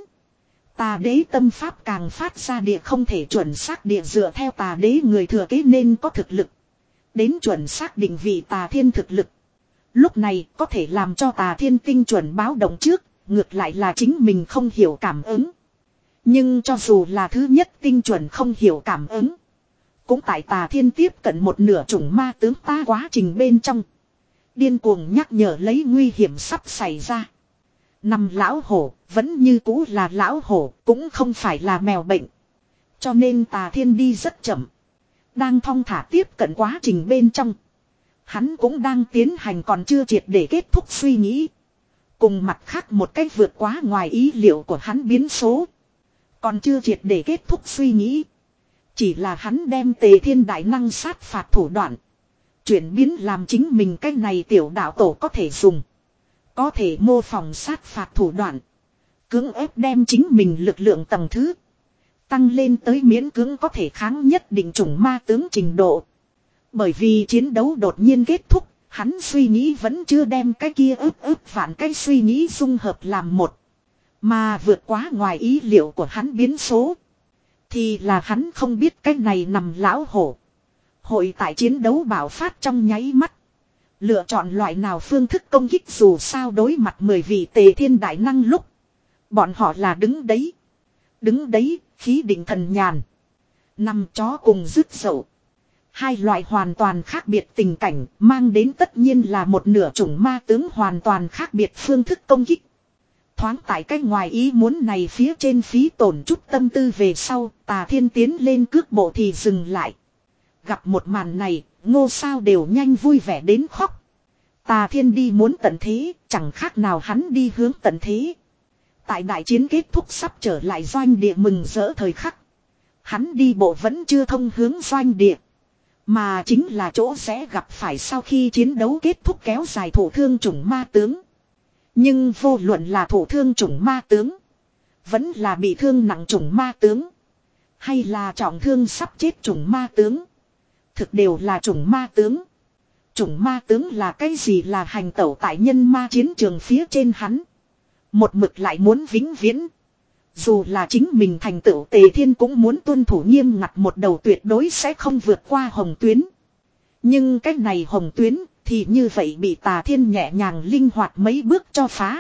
Tà đế tâm pháp càng phát ra địa không thể chuẩn xác địa dựa theo tà đế người thừa kế nên có thực lực. Đến chuẩn xác định vị tà thiên thực lực. Lúc này có thể làm cho tà thiên tinh chuẩn báo động trước, ngược lại là chính mình không hiểu cảm ứng. Nhưng cho dù là thứ nhất tinh chuẩn không hiểu cảm ứng. Cũng tại tà thiên tiếp cận một nửa chủng ma tướng ta quá trình bên trong. Điên cuồng nhắc nhở lấy nguy hiểm sắp xảy ra. Nằm lão hổ, vẫn như cũ là lão hổ, cũng không phải là mèo bệnh. Cho nên tà thiên đi rất chậm. Đang thong thả tiếp cận quá trình bên trong. Hắn cũng đang tiến hành còn chưa triệt để kết thúc suy nghĩ. Cùng mặt khác một cách vượt quá ngoài ý liệu của hắn biến số. Còn chưa triệt để kết thúc suy nghĩ. Chỉ là hắn đem tề thiên đại năng sát phạt thủ đoạn. Chuyển biến làm chính mình cái này tiểu đạo tổ có thể dùng. Có thể mô phỏng sát phạt thủ đoạn. Cưỡng ép đem chính mình lực lượng tầng thứ. Tăng lên tới miễn cưỡng có thể kháng nhất định chủng ma tướng trình độ. Bởi vì chiến đấu đột nhiên kết thúc. Hắn suy nghĩ vẫn chưa đem cái kia ướp ướp vạn cái suy nghĩ dung hợp làm một. Mà vượt quá ngoài ý liệu của hắn biến số. Thì là hắn không biết cái này nằm lão hổ. Hội tại chiến đấu bạo phát trong nháy mắt. Lựa chọn loại nào phương thức công kích dù sao đối mặt mười vị tề thiên đại năng lúc. Bọn họ là đứng đấy. Đứng đấy, khí định thần nhàn. Nằm chó cùng rứt dậu. Hai loại hoàn toàn khác biệt tình cảnh mang đến tất nhiên là một nửa chủng ma tướng hoàn toàn khác biệt phương thức công kích. Thoáng tại cái ngoài ý muốn này phía trên phí tổn chút tâm tư về sau, tà thiên tiến lên cước bộ thì dừng lại. Gặp một màn này, ngô sao đều nhanh vui vẻ đến khóc. Tà thiên đi muốn tận thế, chẳng khác nào hắn đi hướng tận thế. Tại đại chiến kết thúc sắp trở lại doanh địa mừng rỡ thời khắc. Hắn đi bộ vẫn chưa thông hướng doanh địa. Mà chính là chỗ sẽ gặp phải sau khi chiến đấu kết thúc kéo dài thổ thương chủng ma tướng. Nhưng vô luận là thổ thương chủng ma tướng. Vẫn là bị thương nặng chủng ma tướng. Hay là trọng thương sắp chết chủng ma tướng. Thực đều là chủng ma tướng. Chủng ma tướng là cái gì là hành tẩu tại nhân ma chiến trường phía trên hắn. Một mực lại muốn vĩnh viễn. Dù là chính mình thành tựu tề thiên cũng muốn tuân thủ nghiêm ngặt một đầu tuyệt đối sẽ không vượt qua hồng tuyến. Nhưng cái này hồng tuyến thì như vậy bị tà thiên nhẹ nhàng linh hoạt mấy bước cho phá.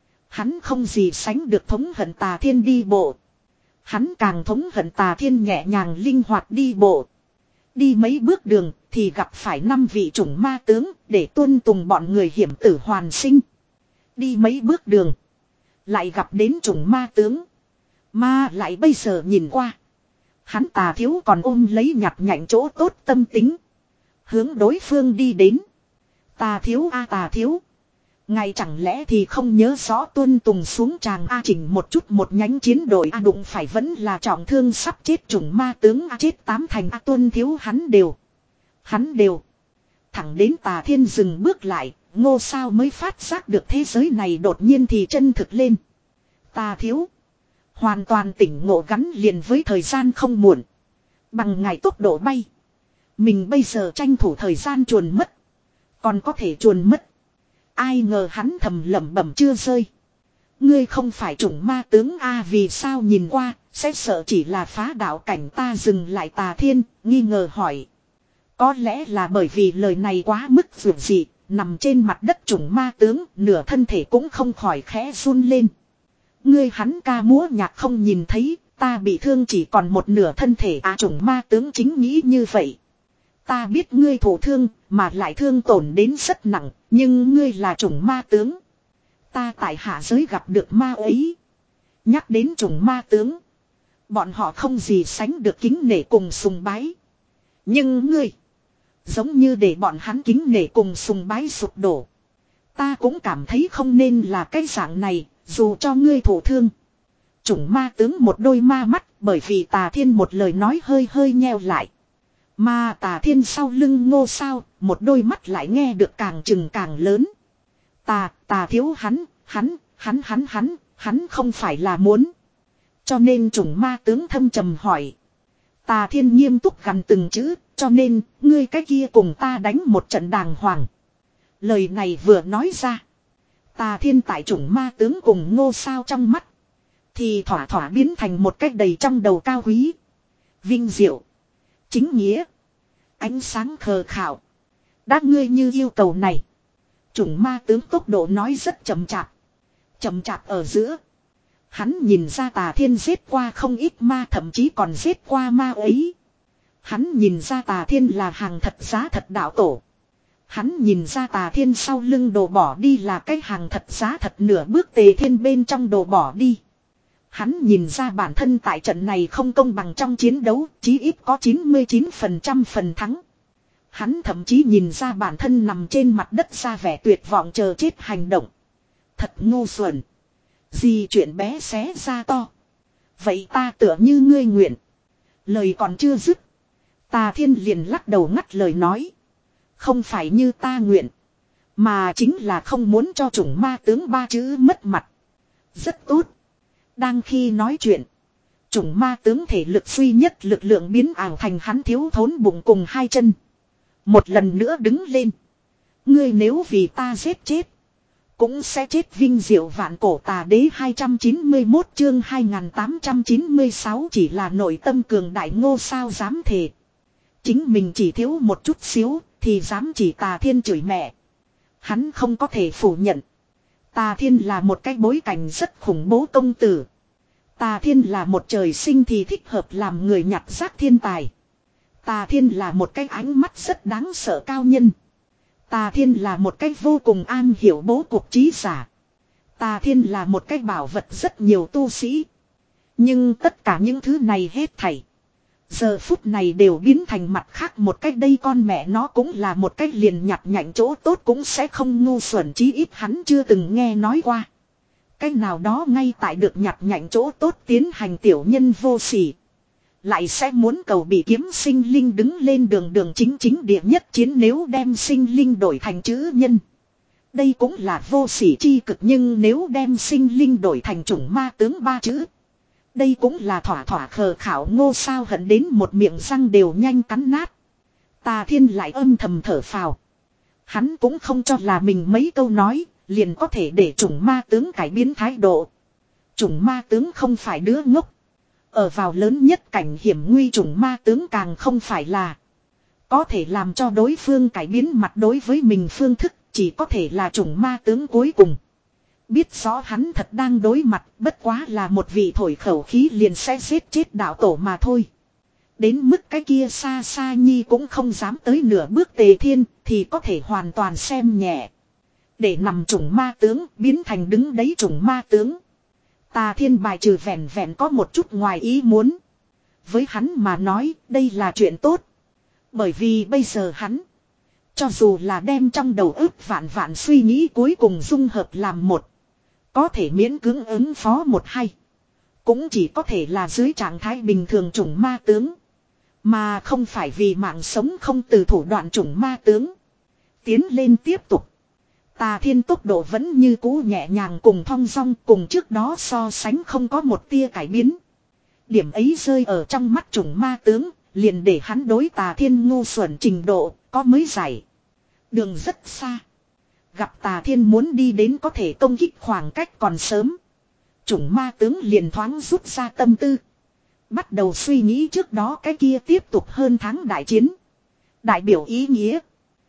Hắn không gì sánh được thống hận tà thiên đi bộ. Hắn càng thống hận tà thiên nhẹ nhàng linh hoạt đi bộ. Đi mấy bước đường thì gặp phải năm vị chủng ma tướng để tuân tùng bọn người hiểm tử hoàn sinh. Đi mấy bước đường. Lại gặp đến chủng ma tướng. Mà lại bây giờ nhìn qua. Hắn tà thiếu còn ôm lấy nhặt nhạnh chỗ tốt tâm tính. Hướng đối phương đi đến. Tà thiếu a tà thiếu. Ngày chẳng lẽ thì không nhớ rõ tuân tùng xuống tràng A chỉnh một chút một nhánh chiến đội A đụng phải vẫn là trọng thương sắp chết chủng ma tướng A chết tám thành A tuân thiếu hắn đều. Hắn đều. Thẳng đến tà thiên dừng bước lại, ngô sao mới phát giác được thế giới này đột nhiên thì chân thực lên. Tà thiếu. Hoàn toàn tỉnh ngộ gắn liền với thời gian không muộn. Bằng ngày tốc độ bay. Mình bây giờ tranh thủ thời gian chuồn mất. Còn có thể chuồn mất. Ai ngờ hắn thầm lẩm bẩm chưa rơi. Ngươi không phải chủng ma tướng A vì sao nhìn qua, sẽ sợ chỉ là phá đạo cảnh ta dừng lại tà thiên, nghi ngờ hỏi. Có lẽ là bởi vì lời này quá mức vượt dị, nằm trên mặt đất chủng ma tướng, nửa thân thể cũng không khỏi khẽ run lên. Ngươi hắn ca múa nhạc không nhìn thấy, ta bị thương chỉ còn một nửa thân thể à chủng ma tướng chính nghĩ như vậy. Ta biết ngươi thổ thương, mà lại thương tổn đến rất nặng, nhưng ngươi là chủng ma tướng. Ta tại hạ giới gặp được ma ấy. Nhắc đến chủng ma tướng. Bọn họ không gì sánh được kính nể cùng sùng bái. Nhưng ngươi, giống như để bọn hắn kính nể cùng sùng bái sụp đổ. Ta cũng cảm thấy không nên là cái dạng này, dù cho ngươi thổ thương. Chủng ma tướng một đôi ma mắt bởi vì Tà Thiên một lời nói hơi hơi nheo lại. Mà Tà Thiên sau lưng Ngô Sao, một đôi mắt lại nghe được càng chừng càng lớn. Tà, Tà thiếu hắn, hắn, hắn hắn hắn, hắn không phải là muốn. Cho nên chủng ma tướng thâm trầm hỏi. Tà Thiên nghiêm túc gằn từng chữ, cho nên, ngươi cái kia cùng ta đánh một trận đàng hoàng. Lời này vừa nói ra. Tà Thiên tại chủng ma tướng cùng Ngô Sao trong mắt. Thì thỏa thỏa biến thành một cách đầy trong đầu cao quý. Vinh diệu. Chính nghĩa. Ánh sáng khờ khảo. Đã ngươi như yêu cầu này. Chủng ma tướng tốc độ nói rất chậm chạp. Chậm chạp ở giữa. Hắn nhìn ra Tà Thiên giết qua không ít ma, thậm chí còn giết qua ma ấy. Hắn nhìn ra Tà Thiên là hàng thật giá thật đạo tổ. Hắn nhìn ra Tà Thiên sau lưng đồ bỏ đi là cái hàng thật giá thật nửa bước Tề Thiên bên trong đồ bỏ đi. Hắn nhìn ra bản thân tại trận này không công bằng trong chiến đấu, chí ít có chín mươi chín phần trăm phần thắng. Hắn thậm chí nhìn ra bản thân nằm trên mặt đất ra vẻ tuyệt vọng chờ chết hành động. Thật ngu xuẩn. Gì chuyện bé xé ra to. Vậy ta tựa như ngươi nguyện. Lời còn chưa dứt. Tà Thiên liền lắc đầu ngắt lời nói. Không phải như ta nguyện. Mà chính là không muốn cho chủng ma tướng ba chữ mất mặt. Rất tốt. Đang khi nói chuyện. Chủng ma tướng thể lực duy nhất lực lượng biến ảo thành hắn thiếu thốn bụng cùng hai chân. Một lần nữa đứng lên. Ngươi nếu vì ta giết chết. Cũng sẽ chết vinh diệu vạn cổ Tà Đế hai trăm chín mươi mốt chương hai nghìn tám trăm chín mươi sáu chỉ là nội tâm cường đại Ngô Sao dám thề. Chính mình chỉ thiếu một chút xíu thì dám chỉ Tà Thiên chửi mẹ. Hắn không có thể phủ nhận. Tà Thiên là một cái bối cảnh rất khủng bố công tử. Tà Thiên là một trời sinh thì thích hợp làm người nhặt rác thiên tài. Tà Thiên là một cái ánh mắt rất đáng sợ cao nhân. Tà Thiên là một cái vô cùng an hiểu bố cục trí giả. Tà Thiên là một cái bảo vật rất nhiều tu sĩ. Nhưng tất cả những thứ này hết thảy. Giờ phút này đều biến thành mặt khác một cách đây con mẹ nó cũng là một cách liền nhặt nhạnh chỗ tốt cũng sẽ không ngu xuẩn chí ít hắn chưa từng nghe nói qua. Cách nào đó ngay tại được nhặt nhạnh chỗ tốt tiến hành tiểu nhân vô sỉ. Lại sẽ muốn cầu bị kiếm sinh linh đứng lên đường đường chính chính địa nhất chiến nếu đem sinh linh đổi thành chữ nhân. Đây cũng là vô sỉ chi cực nhưng nếu đem sinh linh đổi thành chủng ma tướng ba chữ. Đây cũng là thỏa thỏa khờ khảo Ngô Sao hận đến một miệng răng đều nhanh cắn nát. Tà Thiên lại âm thầm thở phào. Hắn cũng không cho là mình mấy câu nói, liền có thể để chủng ma tướng cải biến thái độ. Chủng ma tướng không phải đứa ngốc. Ở vào lớn nhất cảnh hiểm nguy chủng ma tướng càng không phải là. Có thể làm cho đối phương cải biến mặt đối với mình phương thức, chỉ có thể là chủng ma tướng cuối cùng. Biết rõ hắn thật đang đối mặt, bất quá là một vị thổi khẩu khí liền sẽ giết chết đạo tổ mà thôi. Đến mức cái kia xa xa nhi cũng không dám tới nửa bước Tề Thiên, thì có thể hoàn toàn xem nhẹ. Để nằm chủng ma tướng, biến thành đứng đấy chủng ma tướng. Tà Thiên bài trừ vẹn vẹn có một chút ngoài ý muốn. Với hắn mà nói, đây là chuyện tốt. Bởi vì bây giờ hắn, cho dù là đem trong đầu ức vạn vạn suy nghĩ cuối cùng dung hợp làm một. Có thể miễn cưỡng ứng phó một hay. Cũng chỉ có thể là dưới trạng thái bình thường chủng ma tướng. Mà không phải vì mạng sống không từ thủ đoạn chủng ma tướng. Tiến lên tiếp tục. Tà Thiên tốc độ vẫn như cũ nhẹ nhàng cùng thong dong cùng trước đó so sánh không có một tia cải biến. Điểm ấy rơi ở trong mắt chủng ma tướng, liền để hắn đối Tà Thiên ngu xuẩn trình độ, có mới giải. Đường rất xa. Gặp Tà Thiên muốn đi đến có thể công kích khoảng cách còn sớm. Chủng ma tướng liền thoáng rút ra tâm tư. Bắt đầu suy nghĩ trước đó cái kia tiếp tục hơn tháng đại chiến. Đại biểu ý nghĩa.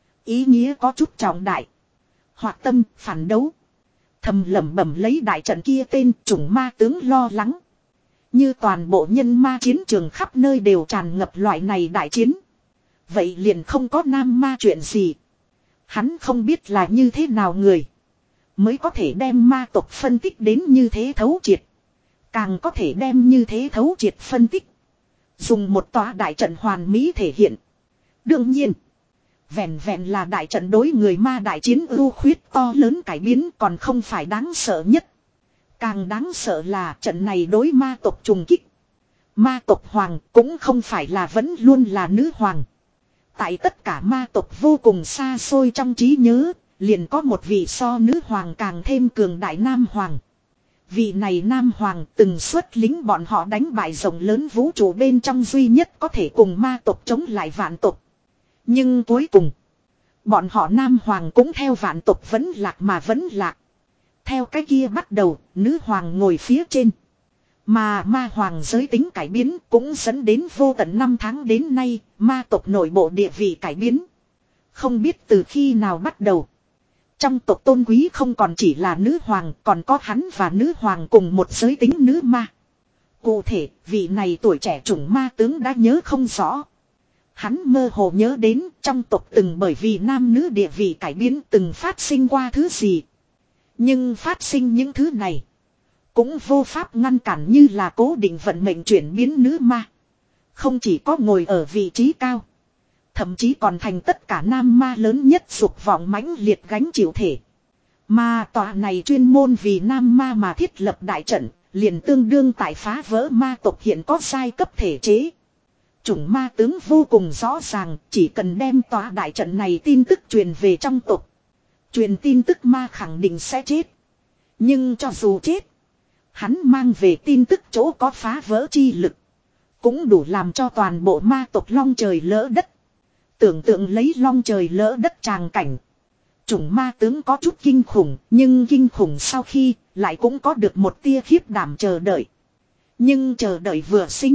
Ý nghĩa có chút trọng đại. Hoạt tâm, phản đấu. Thầm lẩm bẩm lấy đại trận kia tên chủng ma tướng lo lắng. Như toàn bộ nhân ma chiến trường khắp nơi đều tràn ngập loại này đại chiến. Vậy liền không có nam ma chuyện gì. Hắn không biết là như thế nào người. Mới có thể đem ma tộc phân tích đến như thế thấu triệt. Càng có thể đem như thế thấu triệt phân tích. Dùng một tòa đại trận hoàn mỹ thể hiện. Đương nhiên. Vẹn vẹn là đại trận đối người ma đại chiến ưu khuyết to lớn cải biến còn không phải đáng sợ nhất. Càng đáng sợ là trận này đối ma tộc trùng kích. Ma tộc hoàng cũng không phải là vẫn luôn là nữ hoàng. Tại tất cả ma tộc vô cùng xa xôi trong trí nhớ, liền có một vị so nữ hoàng càng thêm cường đại nam hoàng. Vị này nam hoàng từng xuất lính bọn họ đánh bại rộng lớn vũ trụ bên trong duy nhất có thể cùng ma tộc chống lại vạn tộc. Nhưng cuối cùng, bọn họ nam hoàng cũng theo vạn tộc vẫn lạc mà vẫn lạc. Theo cái kia bắt đầu, nữ hoàng ngồi phía trên. Mà ma hoàng giới tính cải biến cũng dẫn đến vô tận năm tháng đến nay, ma tộc nội bộ địa vị cải biến. Không biết từ khi nào bắt đầu. Trong tộc tôn quý không còn chỉ là nữ hoàng, còn có hắn và nữ hoàng cùng một giới tính nữ ma. Cụ thể, vị này tuổi trẻ chủng ma tướng đã nhớ không rõ. Hắn mơ hồ nhớ đến trong tộc từng bởi vì nam nữ địa vị cải biến từng phát sinh qua thứ gì. Nhưng phát sinh những thứ này cũng vô pháp ngăn cản như là cố định vận mệnh chuyển biến nữ ma. Không chỉ có ngồi ở vị trí cao, thậm chí còn thành tất cả nam ma lớn nhất dục vọng mãnh liệt gánh chịu thể. Mà tòa này chuyên môn vì nam ma mà thiết lập đại trận, liền tương đương tại phá vỡ ma tộc hiện có giai cấp thể chế. Chủng ma tướng vô cùng rõ ràng, chỉ cần đem tòa đại trận này tin tức truyền về trong tộc. Truyền tin tức ma khẳng định sẽ chết. Nhưng cho dù chết, hắn mang về tin tức chỗ có phá vỡ chi lực, cũng đủ làm cho toàn bộ ma tộc long trời lỡ đất. Tưởng tượng lấy long trời lỡ đất tràng cảnh. Chủng ma tướng có chút kinh khủng, nhưng kinh khủng sau khi, lại cũng có được một tia khiếp đảm chờ đợi. Nhưng chờ đợi vừa sinh,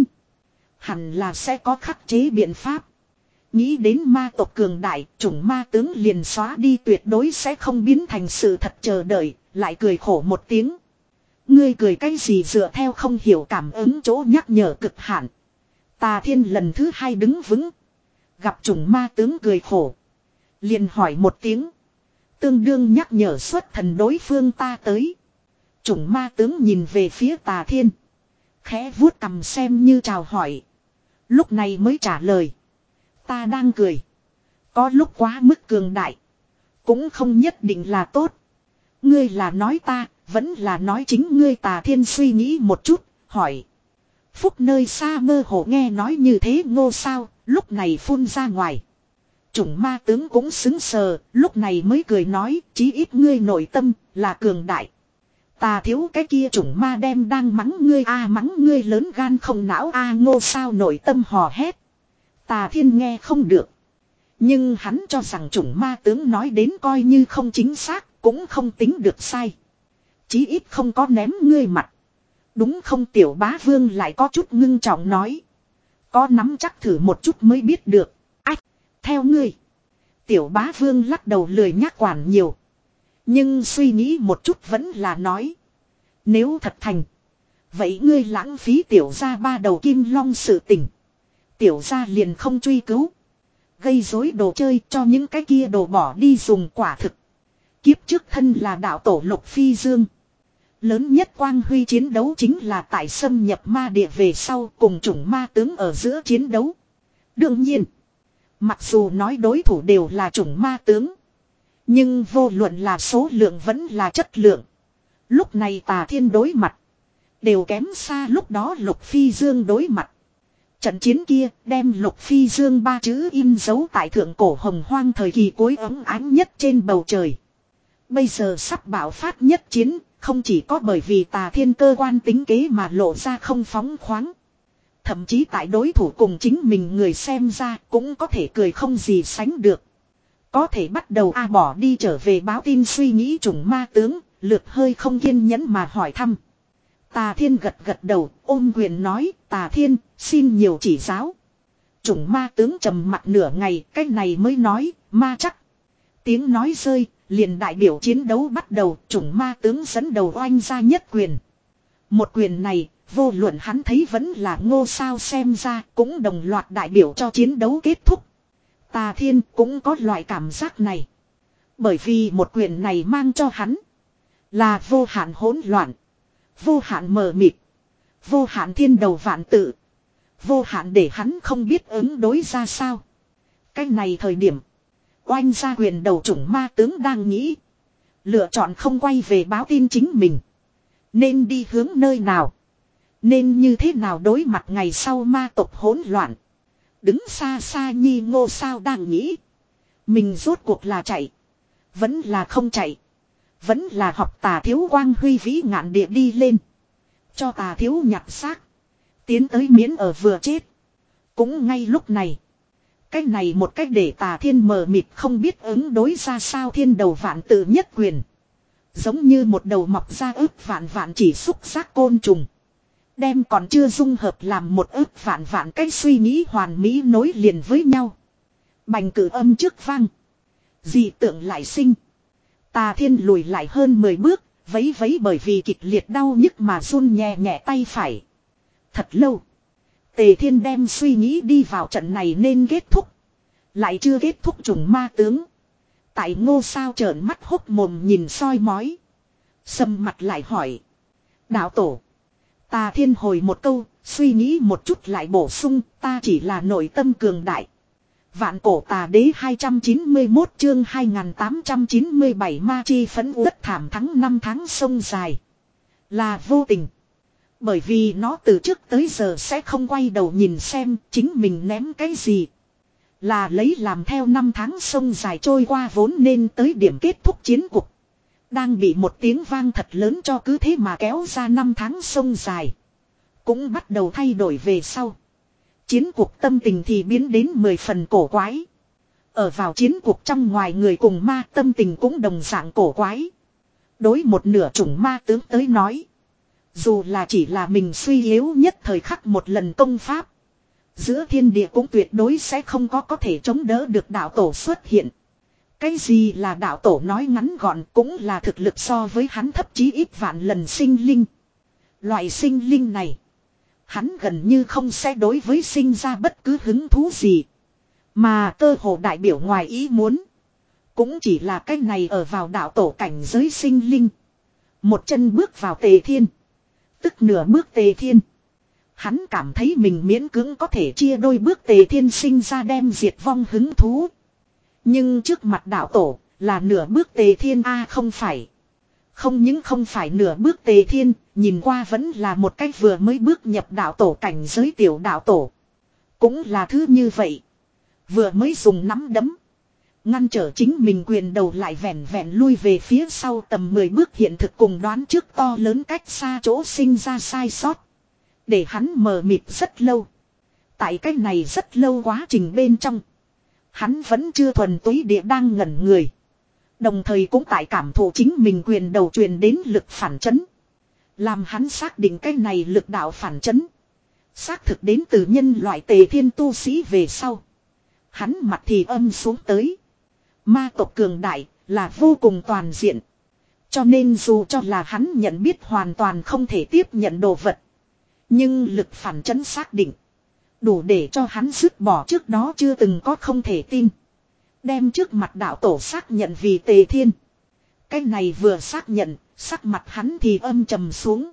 hẳn là sẽ có khắc chế biện pháp. Nghĩ đến ma tộc cường đại, chủng ma tướng liền xóa đi tuyệt đối sẽ không biến thành sự thật chờ đợi, lại cười khổ một tiếng. Ngươi cười cái gì dựa theo không hiểu cảm ứng chỗ nhắc nhở cực hạn. Tà Thiên lần thứ hai đứng vững. Gặp chủng ma tướng cười khổ, liền hỏi một tiếng. Tương đương nhắc nhở xuất thần đối phương ta tới. Chủng ma tướng nhìn về phía Tà Thiên, khẽ vuốt cằm xem như chào hỏi. Lúc này mới trả lời. Ta đang cười. Có lúc quá mức cường đại, cũng không nhất định là tốt. Ngươi là nói ta, vẫn là nói chính ngươi? Tà Thiên suy nghĩ một chút, hỏi. Phúc nơi xa mơ hồ nghe nói như thế ngô sao, lúc này phun ra ngoài. Chủng ma tướng cũng xứng sờ, lúc này mới cười nói, chí ít ngươi nội tâm là cường đại. Tà thiếu cái kia chủng ma đem đang mắng ngươi a à, mắng ngươi lớn gan không não a à, ngô sao nội tâm hò hét. Tà Thiên nghe không được. Nhưng hắn cho rằng chủng ma tướng nói đến coi như không chính xác, cũng không tính được sai. Chí ít không có ném ngươi mặt. Đúng không? Tiểu bá vương lại có chút ngưng trọng nói. Có nắm chắc thử một chút mới biết được. Ách, theo ngươi. Tiểu bá vương lắc đầu lười nhác quản nhiều. Nhưng suy nghĩ một chút vẫn là nói. Nếu thật thành, vậy ngươi lãng phí tiểu gia ba đầu kim long sự tình. Tiểu gia liền không truy cứu. Gây rối đồ chơi cho những cái kia đồ bỏ đi dùng quả thực. Kiếp trước thân là đạo tổ Lục Phi Dương. Lớn nhất quang huy chiến đấu chính là tại xâm nhập ma địa về sau cùng chủng ma tướng ở giữa chiến đấu. Đương nhiên, mặc dù nói đối thủ đều là chủng ma tướng, nhưng vô luận là số lượng vẫn là chất lượng, lúc này Tà Thiên đối mặt đều kém xa lúc đó Lục Phi Dương đối mặt. Trận chiến kia đem Lục Phi Dương ba chữ in dấu tại thượng cổ hồng hoang thời kỳ cuối ấm ánh nhất trên bầu trời. Bây giờ sắp bạo phát nhất chiến, không chỉ có bởi vì Tà Thiên cơ quan tính kế mà lộ ra không phóng khoáng. Thậm chí tại đối thủ cùng chính mình người xem ra cũng có thể cười không gì sánh được. Có thể bắt đầu a bỏ đi trở về báo tin suy nghĩ chủng ma tướng, lược hơi không kiên nhẫn mà hỏi thăm. Tà Thiên gật gật đầu, ôm quyền nói, Tà Thiên, xin nhiều chỉ giáo. Chủng ma tướng trầm mặt nửa ngày, cái này mới nói, ma chắc. Tiếng nói rơi, liền đại biểu chiến đấu bắt đầu, chủng ma tướng dẫn đầu oanh ra nhất quyền. Một quyền này, vô luận hắn thấy vẫn là ngô sao xem ra, cũng đồng loạt đại biểu cho chiến đấu kết thúc. Tà Thiên cũng có loại cảm giác này. Bởi vì một quyền này mang cho hắn là vô hạn hỗn loạn, vô hạn mờ mịt, vô hạn thiên đầu vạn tự, vô hạn để hắn không biết ứng đối ra sao. Cái này thời điểm, oanh ra quyền đầu chủng ma tướng đang nghĩ, lựa chọn không quay về báo tin chính mình. Nên đi hướng nơi nào? Nên như thế nào đối mặt ngày sau ma tộc hỗn loạn? Đứng xa xa Nhi Ngô sao đang nghĩ. Mình rốt cuộc là chạy. Vẫn là không chạy. Vẫn là học Tà Thiếu quang huy vĩ ngạn địa đi lên. Cho Tà Thiếu nhặt xác. Tiến tới miễn ở vừa chết. Cũng ngay lúc này. Cái này một cách để Tà Thiên mờ mịt không biết ứng đối ra sao thiên đầu vạn tự nhất quyền. Giống như một đầu mọc ra ức vạn vạn chỉ xúc giác côn trùng. Đem còn chưa dung hợp làm một ức vạn vạn cách suy nghĩ hoàn mỹ nối liền với nhau. Bành cử âm trước vang. Dị tượng lại sinh. Tà Thiên lùi lại hơn mười bước, vấy vấy bởi vì kịch liệt đau nhức mà run nhẹ nhẹ tay phải. Thật lâu. Tề Thiên đem suy nghĩ đi vào trận này nên kết thúc. Lại chưa kết thúc trùng ma tướng. Tại Ngô sao trợn mắt hốc mồm nhìn soi mói. Sầm mặt lại hỏi. Đạo tổ. Tà Thiên hồi một câu, suy nghĩ một chút lại bổ sung, ta chỉ là nội tâm cường đại. Vạn cổ tà đế hai trăm chín mươi mốt chương hai nghìn tám trăm chín mươi bảy ma chi phấn đất thảm thắng năm tháng sông dài. Là vô tình. Bởi vì nó từ trước tới giờ sẽ không quay đầu nhìn xem chính mình ném cái gì. Là lấy làm theo năm tháng sông dài trôi qua vốn nên tới điểm kết thúc chiến cuộc. Đang bị một tiếng vang thật lớn cho cứ thế mà kéo ra năm tháng sông dài. Cũng bắt đầu thay đổi về sau. Chiến cuộc tâm tình thì biến đến mười phần cổ quái. Ở vào chiến cuộc trong ngoài người cùng ma tâm tình cũng đồng dạng cổ quái. Đối một nửa chủng ma tướng tới nói. Dù là chỉ là mình suy yếu nhất thời khắc một lần công pháp. Giữa thiên địa cũng tuyệt đối sẽ không có có thể chống đỡ được đạo tổ xuất hiện. Cái gì là đạo tổ nói ngắn gọn cũng là thực lực so với hắn thấp chí ít vạn lần sinh linh. Loại sinh linh này. Hắn gần như không sẽ đối với sinh ra bất cứ hứng thú gì. Mà cơ hồ đại biểu ngoài ý muốn. Cũng chỉ là cái này ở vào đạo tổ cảnh giới sinh linh. Một chân bước vào Tề Thiên. Tức nửa bước Tề Thiên. Hắn cảm thấy mình miễn cưỡng có thể chia đôi bước Tề Thiên sinh ra đem diệt vong hứng thú. Nhưng trước mặt đạo tổ là nửa bước Tề Thiên a không phải. Không những không phải nửa bước Tề Thiên, nhìn qua vẫn là một cách vừa mới bước nhập đạo tổ cảnh giới tiểu đạo tổ. Cũng là thứ như vậy. Vừa mới dùng nắm đấm. Ngăn trở chính mình quyền đầu lại vẹn vẹn lui về phía sau tầm mười bước hiện thực cùng đoán trước to lớn cách xa chỗ sinh ra sai sót. Để hắn mờ mịt rất lâu. Tại cách này rất lâu quá trình bên trong. Hắn vẫn chưa thuần túy địa đang ngẩn người. Đồng thời cũng tại cảm thụ chính mình quyền đầu truyền đến lực phản chấn. Làm hắn xác định cái này lực đạo phản chấn. Xác thực đến từ nhân loại Tề Thiên tu sĩ về sau. Hắn mặt thì âm xuống tới. Ma tộc cường đại là vô cùng toàn diện. Cho nên dù cho là hắn nhận biết hoàn toàn không thể tiếp nhận đồ vật. Nhưng lực phản chấn xác định. Đủ để cho hắn dứt bỏ trước đó chưa từng có không thể tin. Đem trước mặt đạo tổ xác nhận vì Tề Thiên. Cái này vừa xác nhận, sắc mặt hắn thì âm trầm xuống.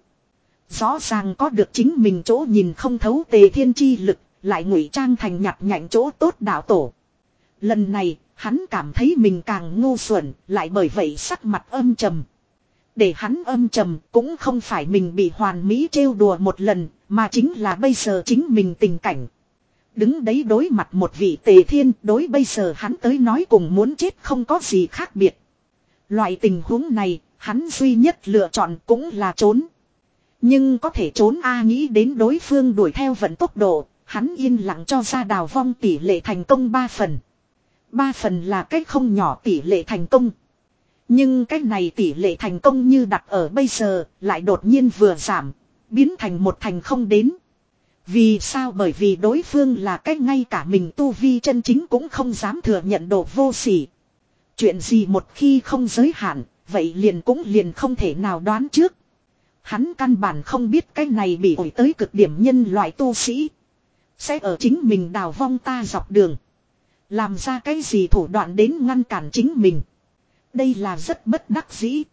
Rõ ràng có được chính mình chỗ nhìn không thấu Tề Thiên chi lực, lại ngụy trang thành nhặt nhạnh chỗ tốt đạo tổ. Lần này, hắn cảm thấy mình càng ngu xuẩn, lại bởi vậy sắc mặt âm trầm. Để hắn âm trầm cũng không phải mình bị hoàn mỹ trêu đùa một lần, mà chính là bây giờ chính mình tình cảnh. Đứng đấy đối mặt một vị Tề Thiên, đối bây giờ hắn tới nói cùng muốn chết không có gì khác biệt. Loại tình huống này, hắn duy nhất lựa chọn cũng là trốn. Nhưng có thể trốn a nghĩ đến đối phương đuổi theo vận tốc độ, hắn yên lặng cho ra đào vong tỷ lệ thành công ba phần. ba phần là cách không nhỏ tỷ lệ thành công. Nhưng cái này tỷ lệ thành công như đặt ở bây giờ, lại đột nhiên vừa giảm, biến thành một thành không đến. Vì sao? Bởi vì đối phương là cách ngay cả mình tu vi chân chính cũng không dám thừa nhận độ vô sỉ. Chuyện gì một khi không giới hạn, vậy liền cũng liền không thể nào đoán trước. Hắn căn bản không biết cái này bị ổi tới cực điểm nhân loại tu sĩ. Sẽ ở chính mình đào vong ta dọc đường. Làm ra cái gì thủ đoạn đến ngăn cản chính mình. Đây là rất bất đắc dĩ.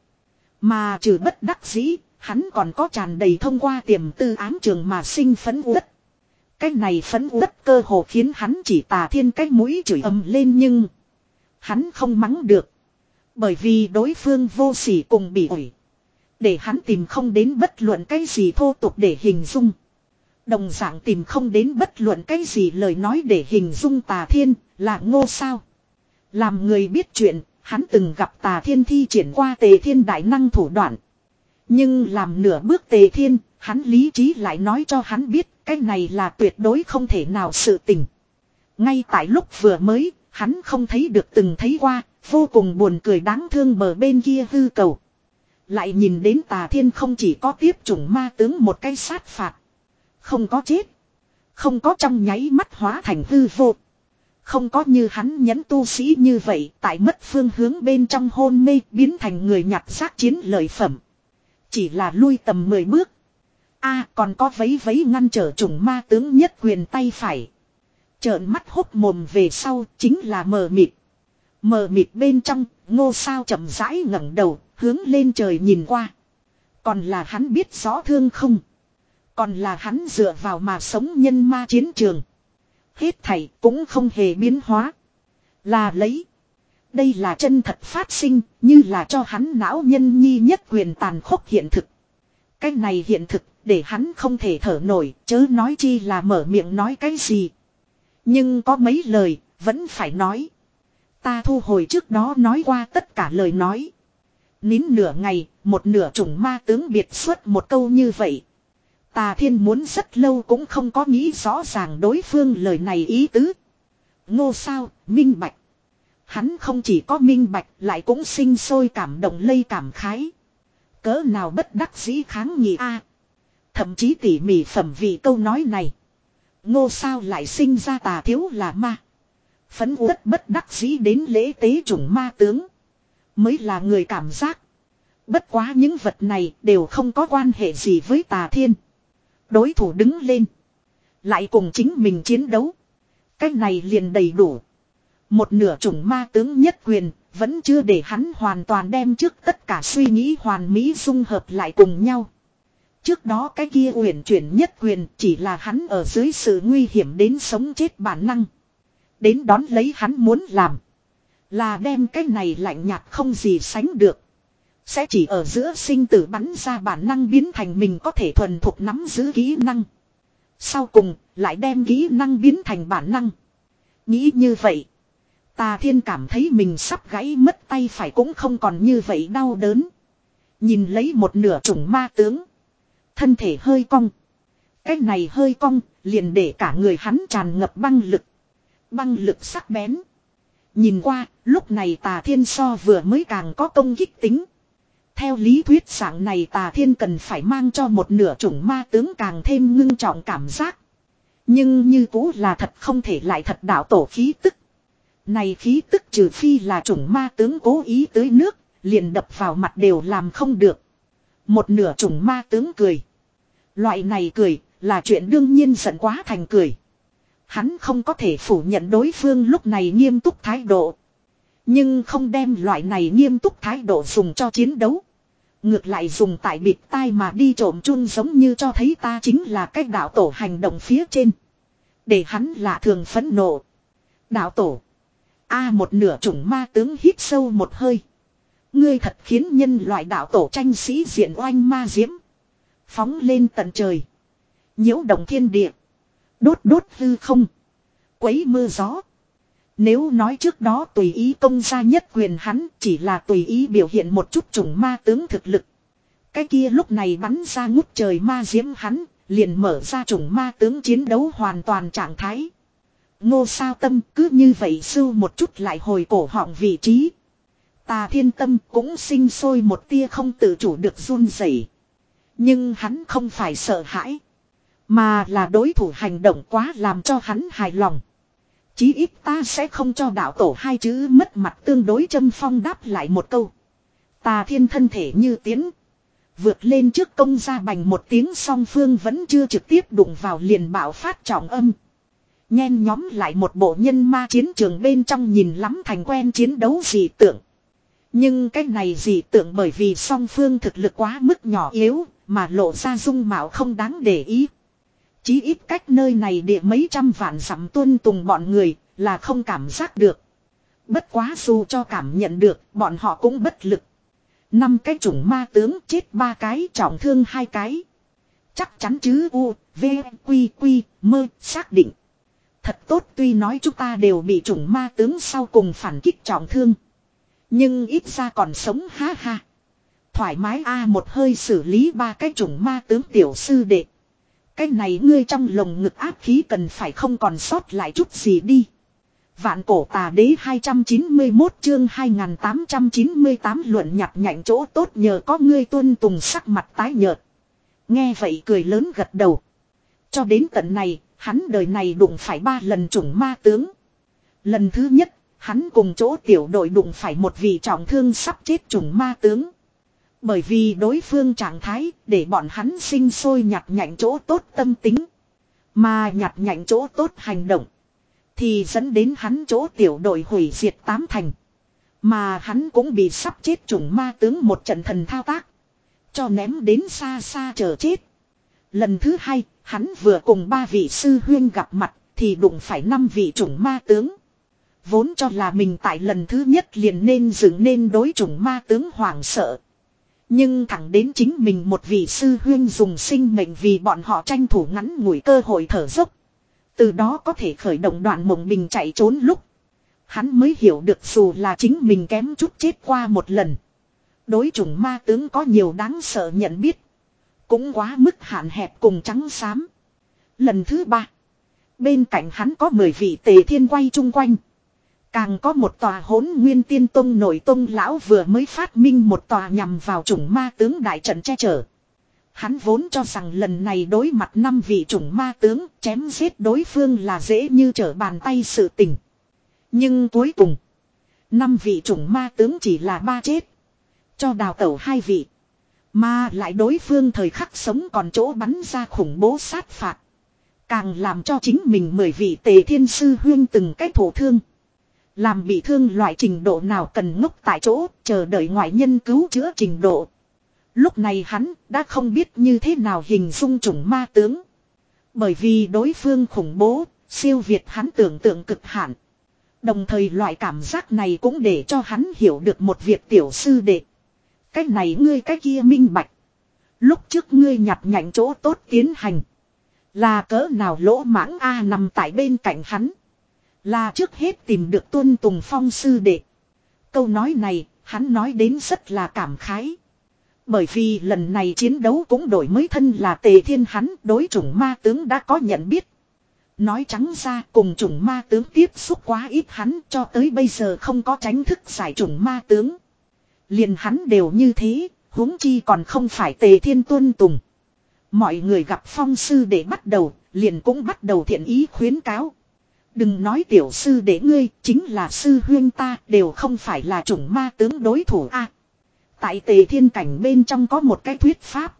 Mà trừ bất đắc dĩ, hắn còn có tràn đầy thông qua tiềm tư ám trường mà sinh phấn uất. Cái này phấn uất cơ hồ khiến hắn chỉ Tà Thiên cái mũi chửi ầm lên nhưng hắn không mắng được. Bởi vì đối phương vô sỉ cùng bị ổi. Để hắn tìm không đến bất luận cái gì thô tục để hình dung. Đồng dạng tìm không đến bất luận cái gì lời nói để hình dung Tà Thiên là Ngô Sao. Làm người biết chuyện, hắn từng gặp Tà Thiên thi triển qua Tề Thiên đại năng thủ đoạn. Nhưng làm nửa bước Tề Thiên, hắn lý trí lại nói cho hắn biết cái này là tuyệt đối không thể nào sự tình. Ngay tại lúc vừa mới, hắn không thấy được từng thấy qua, vô cùng buồn cười đáng thương bờ bên kia hư cầu. Lại nhìn đến Tà Thiên không chỉ có tiếp chủng ma tướng một cái sát phạt. Không có chết. Không có trong nháy mắt hóa thành hư vô. Không có như hắn nhẫn tu sĩ như vậy tại mất phương hướng bên trong hôn mê biến thành người nhặt xác chiến lợi phẩm. Chỉ là lui tầm mười bước. A còn có vấy vấy ngăn trở chủng ma tướng nhất quyền tay phải. Trợn mắt hốc mồm về sau chính là mờ mịt. Mờ mịt bên trong Ngô Sao chậm rãi ngẩng đầu hướng lên trời nhìn qua. Còn là hắn biết rõ thương không. Còn là hắn dựa vào mà sống nhân ma chiến trường. Hết thảy cũng không hề biến hóa. Là lấy. Đây là chân thật phát sinh, như là cho hắn não nhân nhi nhất quyền tàn khốc hiện thực. Cái này hiện thực, để hắn không thể thở nổi, chớ nói chi là mở miệng nói cái gì. Nhưng có mấy lời, vẫn phải nói. Ta thu hồi trước đó nói qua tất cả lời nói. Nín nửa ngày, một nửa chủng ma tướng biệt xuất một câu như vậy. Tà Thiên muốn rất lâu cũng không có nghĩ rõ ràng đối phương lời này ý tứ. Ngô Sao, minh bạch. Hắn không chỉ có minh bạch lại cũng sinh sôi cảm động lây cảm khái. Cỡ nào bất đắc dĩ kháng nghị a. Thậm chí tỉ mỉ phẩm vị câu nói này. Ngô Sao lại sinh ra tà thiếu là ma. Phấn uất bất đắc dĩ đến lễ tế chủng ma tướng. Mới là người cảm giác. Bất quá những vật này đều không có quan hệ gì với Tà Thiên. Đối thủ đứng lên. Lại cùng chính mình chiến đấu. Cái này liền đầy đủ. Một nửa chủng ma tướng nhất quyền. Vẫn chưa để hắn hoàn toàn đem trước tất cả suy nghĩ hoàn mỹ dung hợp lại cùng nhau. Trước đó cái kia uyển chuyển nhất quyền chỉ là hắn ở dưới sự nguy hiểm đến sống chết bản năng. Đến đón lấy hắn muốn làm. Là đem cái này lạnh nhạt không gì sánh được. Sẽ chỉ ở giữa sinh tử bắn ra bản năng biến thành mình có thể thuần thục nắm giữ kỹ năng. Sau cùng lại đem kỹ năng biến thành bản năng. Nghĩ như vậy. Tà Thiên cảm thấy mình sắp gãy mất tay phải cũng không còn như vậy đau đớn. Nhìn lấy một nửa chủng ma tướng. Thân thể hơi cong. Cái này hơi cong liền để cả người hắn tràn ngập băng lực. Băng lực sắc bén. Nhìn qua lúc này Tà Thiên so vừa mới càng có công kích tính. Theo lý thuyết dạng này Tà Thiên cần phải mang cho một nửa chủng ma tướng càng thêm ngưng trọng cảm giác. Nhưng như cũ là thật không thể lại thật đạo tổ khí tức. Này khí tức trừ phi là chủng ma tướng cố ý tưới nước, liền đập vào mặt đều làm không được. Một nửa chủng ma tướng cười. Loại này cười là chuyện đương nhiên giận quá thành cười. Hắn không có thể phủ nhận đối phương lúc này nghiêm túc thái độ. Nhưng không đem loại này nghiêm túc thái độ dùng cho chiến đấu. Ngược lại dùng tại bịt tai mà đi trộm chun giống như cho thấy ta chính là cách đạo tổ hành động phía trên. Để hắn lạ thường phẫn nộ. Đạo tổ. A một nửa chủng ma tướng hít sâu một hơi. Ngươi thật khiến nhân loại đạo tổ tranh sĩ diện oanh ma diễm. Phóng lên tận trời. Nhiễu động thiên địa. Đốt đốt hư không. Quấy mưa gió. Nếu nói trước đó tùy ý công ra nhất quyền hắn chỉ là tùy ý biểu hiện một chút chủng ma tướng thực lực. Cái kia lúc này bắn ra ngút trời ma diễm hắn liền mở ra chủng ma tướng chiến đấu hoàn toàn trạng thái. Ngô Sao tâm cứ như vậy sưu một chút lại hồi cổ họng vị trí. Tà Thiên tâm cũng sinh sôi một tia không tự chủ được run rẩy. Nhưng hắn không phải sợ hãi. Mà là đối thủ hành động quá làm cho hắn hài lòng. Chí ít ta sẽ không cho đạo tổ hai chữ mất mặt tương đối châm phong đáp lại một câu. Tà Thiên thân thể như tiến. Vượt lên trước công ra bành một tiếng song phương vẫn chưa trực tiếp đụng vào liền bạo phát trọng âm. Nhen nhóm lại một bộ nhân ma chiến trường bên trong nhìn lắm thành quen chiến đấu dị tượng. Nhưng cái này dị tượng bởi vì song phương thực lực quá mức nhỏ yếu mà lộ ra dung mạo không đáng để ý. Chí ít cách nơi này địa mấy trăm vạn dặm tuân tùng bọn người là không cảm giác được. Bất quá dù cho cảm nhận được bọn họ cũng bất lực. Năm cái chủng ma tướng chết ba cái trọng thương hai cái. Chắc chắn chứ u, v, quy quy, mơ, xác định. Thật tốt tuy nói chúng ta đều bị chủng ma tướng sau cùng phản kích trọng thương. Nhưng ít ra còn sống ha ha. Thoải mái a một hơi xử lý ba cái chủng ma tướng tiểu sư đệ. Cái này ngươi trong lồng ngực áp khí cần phải không còn sót lại chút gì đi. Vạn cổ tà đế hai trăm chín mươi mốt chương hai nghìn tám trăm chín mươi tám luận nhặt nhạnh chỗ tốt nhờ có ngươi tuân tùng sắc mặt tái nhợt. Nghe vậy cười lớn gật đầu. Cho đến tận này, hắn đời này đụng phải ba lần chủng ma tướng. Lần thứ nhất, hắn cùng chỗ tiểu đội đụng phải một vị trọng thương sắp chết chủng ma tướng. Bởi vì đối phương trạng thái để bọn hắn sinh sôi nhặt nhạnh chỗ tốt tâm tính. Mà nhặt nhạnh chỗ tốt hành động. Thì dẫn đến hắn chỗ tiểu đội hủy diệt tám thành. Mà hắn cũng bị sắp chết chủng ma tướng một trận thần thao tác. Cho ném đến xa xa chờ chết. Lần thứ hai, hắn vừa cùng ba vị sư huyên gặp mặt thì đụng phải năm vị chủng ma tướng. Vốn cho là mình tại lần thứ nhất liền nên dựng nên đối chủng ma tướng hoảng sợ. Nhưng thẳng đến chính mình một vị sư huyên dùng sinh mệnh vì bọn họ tranh thủ ngắn ngủi cơ hội thở dốc. Từ đó có thể khởi động đoạn mộng bình chạy trốn lúc. Hắn mới hiểu được dù là chính mình kém chút chết qua một lần. Đối chủng ma tướng có nhiều đáng sợ nhận biết. Cũng quá mức hạn hẹp cùng trắng xám. Lần thứ ba. Bên cạnh hắn có mười vị tề thiên quay chung quanh. Càng có một tòa hỗn nguyên tiên tông nổi tông lão vừa mới phát minh một tòa nhằm vào chủng ma tướng đại trận che chở. Hắn vốn cho rằng lần này đối mặt năm vị chủng ma tướng chém giết đối phương là dễ như trở bàn tay sự tình. Nhưng cuối cùng, năm vị chủng ma tướng chỉ là ba chết. Cho đào tẩu hai vị. Mà lại đối phương thời khắc sống còn chỗ bắn ra khủng bố sát phạt. Càng làm cho chính mình mười vị tề thiên sư huyên từng cái thổ thương. Làm bị thương loại trình độ nào cần ngốc tại chỗ chờ đợi ngoại nhân cứu chữa trình độ. Lúc này hắn đã không biết như thế nào hình dung chủng ma tướng. Bởi vì đối phương khủng bố, siêu việt hắn tưởng tượng cực hạn. Đồng thời loại cảm giác này cũng để cho hắn hiểu được một việc tiểu sư đệ. Cái này ngươi cái kia minh bạch. Lúc trước ngươi nhặt nhạnh chỗ tốt tiến hành. Là cỡ nào lỗ mãng a nằm tại bên cạnh hắn. Là trước hết tìm được tuân tùng phong sư đệ. Câu nói này, hắn nói đến rất là cảm khái. Bởi vì lần này chiến đấu cũng đổi mới thân là tề thiên hắn đối chủng ma tướng đã có nhận biết. Nói trắng ra cùng chủng ma tướng tiếp xúc quá ít hắn cho tới bây giờ không có tránh thức giải chủng ma tướng. Liền hắn đều như thế, huống chi còn không phải tề thiên tuân tùng. Mọi người gặp phong sư để bắt đầu, liền cũng bắt đầu thiện ý khuyến cáo. Đừng nói tiểu sư để ngươi, chính là sư huyên ta đều không phải là chủng ma tướng đối thủ a. Tại tề thiên cảnh bên trong có một cái thuyết pháp.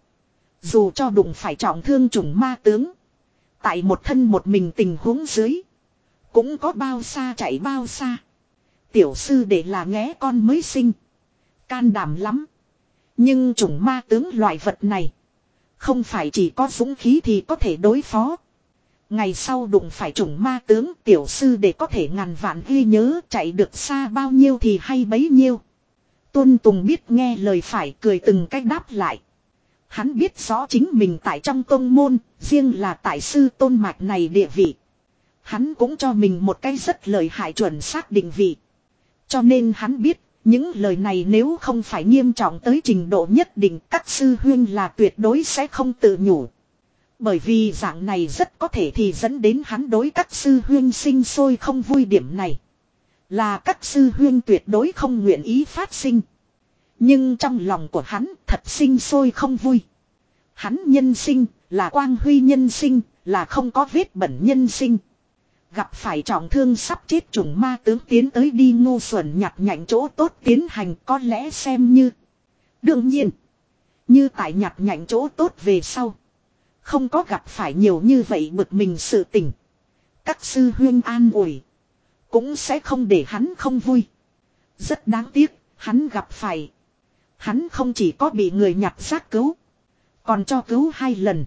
Dù cho đụng phải trọng thương chủng ma tướng. Tại một thân một mình tình huống dưới. Cũng có bao xa chạy bao xa. Tiểu sư để là nghé con mới sinh. Can đảm lắm. Nhưng chủng ma tướng loại vật này. Không phải chỉ có dũng khí thì có thể đối phó. Ngày sau đụng phải chủng ma tướng tiểu sư để có thể ngàn vạn ghi nhớ chạy được xa bao nhiêu thì hay bấy nhiêu. Tuân Tùng biết nghe lời phải cười từng cách đáp lại. Hắn biết rõ chính mình tại trong tông môn, riêng là tại sư tôn mạch này địa vị. Hắn cũng cho mình một cái rất lợi hại chuẩn xác định vị. Cho nên hắn biết, những lời này nếu không phải nghiêm trọng tới trình độ nhất định các sư huyên là tuyệt đối sẽ không tự nhủ. Bởi vì dạng này rất có thể thì dẫn đến hắn đối các sư huyên sinh sôi không vui điểm này. Là các sư huyên tuyệt đối không nguyện ý phát sinh. Nhưng trong lòng của hắn thật sinh sôi không vui. Hắn nhân sinh là quang huy nhân sinh, là không có vết bẩn nhân sinh. Gặp phải trọng thương sắp chết chủng ma tướng tiến tới đi ngu xuẩn nhặt nhạnh chỗ tốt tiến hành có lẽ xem như. Đương nhiên, như tại nhặt nhạnh chỗ tốt về sau. Không có gặp phải nhiều như vậy bực mình sự tình. Các sư huyên an ủi. Cũng sẽ không để hắn không vui. Rất đáng tiếc, hắn gặp phải. Hắn không chỉ có bị người nhặt xác cứu. Còn cho cứu hai lần.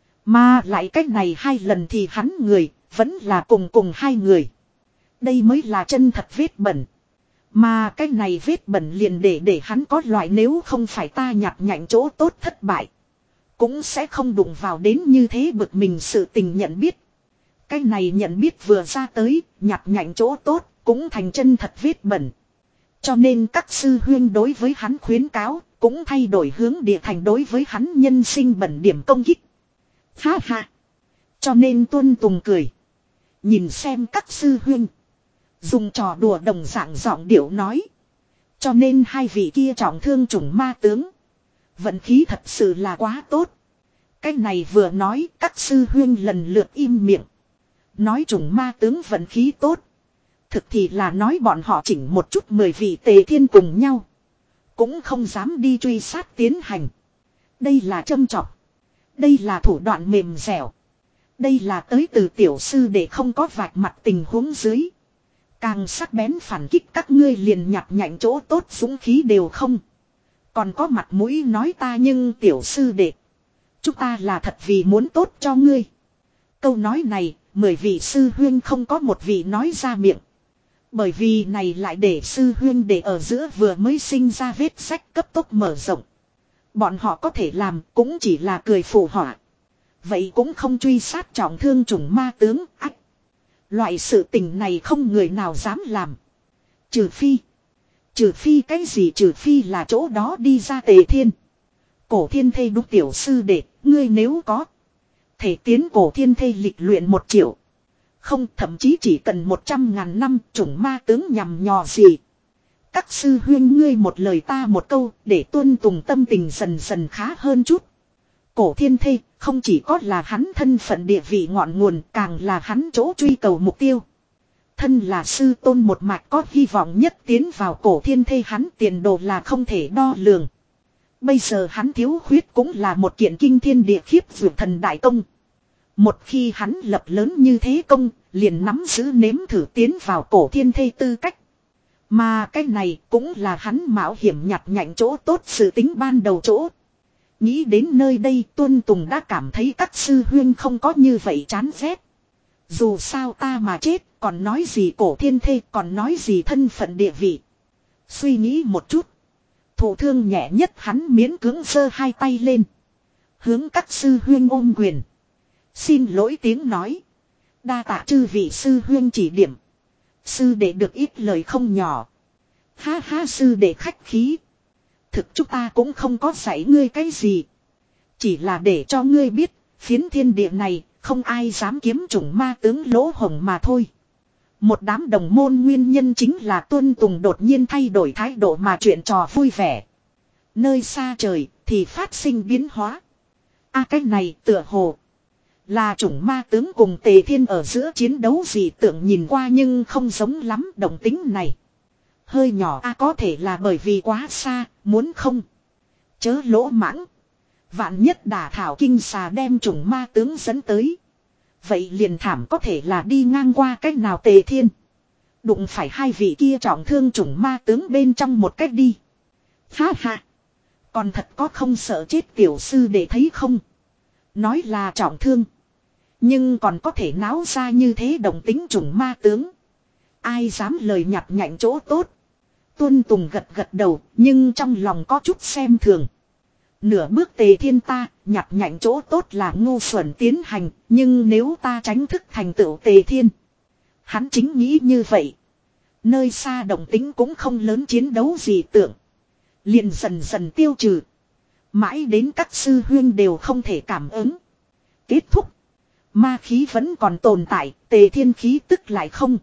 Mà lại cách này hai lần thì hắn người, vẫn là cùng cùng hai người. Đây mới là chân thật vết bẩn. Mà cái này vết bẩn liền để để hắn có loại nếu không phải ta nhặt nhạnh chỗ tốt thất bại. Cũng sẽ không đụng vào đến như thế bực mình sự tình nhận biết. Cái này nhận biết vừa ra tới, nhặt nhạnh chỗ tốt, cũng thành chân thật vết bẩn. Cho nên các sư huyên đối với hắn khuyến cáo, cũng thay đổi hướng địa thành đối với hắn nhân sinh bẩn điểm công kích. Ha ha! Cho nên Tuân Tùng cười. Nhìn xem các sư huyên. Dùng trò đùa đồng dạng giọng điệu nói. Cho nên hai vị kia trọng thương chủng ma tướng. Vận khí thật sự là quá tốt. Cái này vừa nói các sư huyên lần lượt im miệng. Nói chủng ma tướng vận khí tốt. Thực thì là nói bọn họ chỉnh một chút mười vị tề thiên cùng nhau. Cũng không dám đi truy sát tiến hành. Đây là châm chọc. Đây là thủ đoạn mềm dẻo. Đây là tới từ tiểu sư để không có vạch mặt tình huống dưới. Càng sắc bén phản kích các ngươi liền nhặt nhạnh chỗ tốt dũng khí đều không. Còn có mặt mũi nói ta nhưng tiểu sư đệ. Chúng ta là thật vì muốn tốt cho ngươi. Câu nói này, mười vị sư huyên không có một vị nói ra miệng. Bởi vì này lại để sư huyên để ở giữa vừa mới sinh ra vết sách cấp tốc mở rộng. Bọn họ có thể làm cũng chỉ là cười phụ họa. Vậy cũng không truy sát trọng thương chủng ma tướng ách. Loại sự tình này không người nào dám làm. Trừ phi. Trừ phi cái gì trừ phi là chỗ đó đi ra tề thiên. Cổ thiên thê đúc tiểu sư đệ, ngươi nếu có. Thể tiến cổ thiên thê lịch luyện một triệu. Không thậm chí chỉ cần một trăm ngàn năm chủng ma tướng nhằm nhò gì. Các sư huyên ngươi một lời ta một câu để Tuân Tùng tâm tình dần dần khá hơn chút. Cổ thiên thê không chỉ có là hắn thân phận địa vị ngọn nguồn càng là hắn chỗ truy cầu mục tiêu. Thân là sư tôn một mạch có hy vọng nhất tiến vào cổ thiên thê hắn tiền đồ là không thể đo lường. Bây giờ hắn thiếu khuyết cũng là một kiện kinh thiên địa khiếp vượt thần đại công. Một khi hắn lập lớn như thế công, liền nắm giữ nếm thử tiến vào cổ thiên thê tư cách. Mà cái này cũng là hắn mạo hiểm nhặt nhạnh chỗ tốt sự tính ban đầu chỗ. Nghĩ đến nơi đây Tuân Tùng đã cảm thấy các sư huyên không có như vậy chán ghét. Dù sao ta mà chết còn nói gì cổ thiên thê còn nói gì thân phận địa vị. Suy nghĩ một chút. Thủ thương nhẹ nhất hắn miễn cưỡng giơ hai tay lên. Hướng các sư huyên ôm quyền. Xin lỗi tiếng nói. Đa tạ chư vị sư huyên chỉ điểm. Sư đệ được ít lời không nhỏ. Ha ha sư đệ khách khí. Thực chúng ta cũng không có dạy ngươi cái gì. Chỉ là để cho ngươi biết. Phiến thiên địa này không ai dám kiếm chủng ma tướng lỗ hồng mà thôi. Một đám đồng môn nguyên nhân chính là Tuân Tùng đột nhiên thay đổi thái độ mà chuyện trò vui vẻ. Nơi xa trời thì phát sinh biến hóa. A à, cái này tựa hồ. Là chủng ma tướng cùng tề thiên ở giữa chiến đấu gì tưởng nhìn qua nhưng không giống lắm động tính này. Hơi nhỏ a à, có thể là bởi vì quá xa, muốn không. Chớ lỗ mãng. Vạn nhất đả thảo kinh xà đem chủng ma tướng dẫn tới. Vậy liền thảm có thể là đi ngang qua cách nào tề thiên. Đụng phải hai vị kia trọng thương chủng ma tướng bên trong một cách đi. Ha ha. Còn thật có không sợ chết tiểu sư để thấy không. Nói là trọng thương. Nhưng còn có thể náo ra như thế đồng tính chủng ma tướng. Ai dám lời nhặt nhạnh chỗ tốt. Tuân Tùng gật gật đầu nhưng trong lòng có chút xem thường. Nửa bước tề thiên ta nhặt nhạnh chỗ tốt là ngu xuẩn tiến hành. Nhưng nếu ta tránh thức thành tựu tề thiên. Hắn chính nghĩ như vậy. Nơi xa đồng tính cũng không lớn chiến đấu gì tưởng. Liền dần dần tiêu trừ. Mãi đến các sư huyên đều không thể cảm ứng. Kết thúc. Ma khí vẫn còn tồn tại, tề thiên khí tức lại không.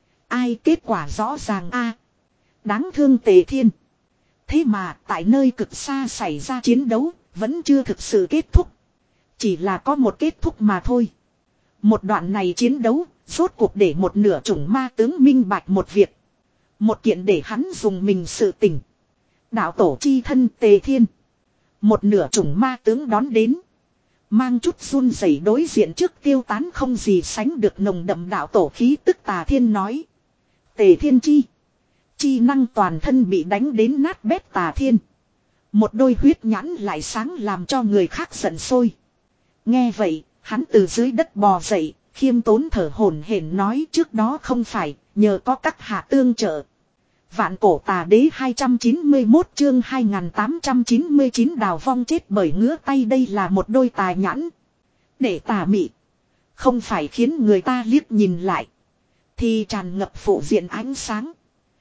Ai kết quả rõ ràng a à, đáng thương tề thiên. Thế mà tại nơi cực xa xảy ra chiến đấu, vẫn chưa thực sự kết thúc. Chỉ là có một kết thúc mà thôi. Một đoạn này chiến đấu, rốt cuộc để một nửa chủng ma tướng minh bạch một việc. Một kiện để hắn dùng mình sự tỉnh. Đạo tổ chi thân tề thiên. Một nửa chủng ma tướng đón đến. Mang chút run rẩy đối diện trước tiêu tán không gì sánh được nồng đậm đạo tổ khí tức tà thiên nói. Tề thiên chi. Chi năng toàn thân bị đánh đến nát bét tà thiên. Một đôi huyết nhãn lại sáng làm cho người khác giận sôi. Nghe vậy, hắn từ dưới đất bò dậy, khiêm tốn thở hổn hển nói trước đó không phải, nhờ có các hạ tương trợ. Vạn cổ tà đế hai trăm chín mươi mốt chương hai nghìn tám trăm chín mươi chín đào vong chết bởi ngứa tay, đây là một đôi tà nhãn. Để tà mị. Không phải khiến người ta liếc nhìn lại. Thì tràn ngập phụ diện ánh sáng.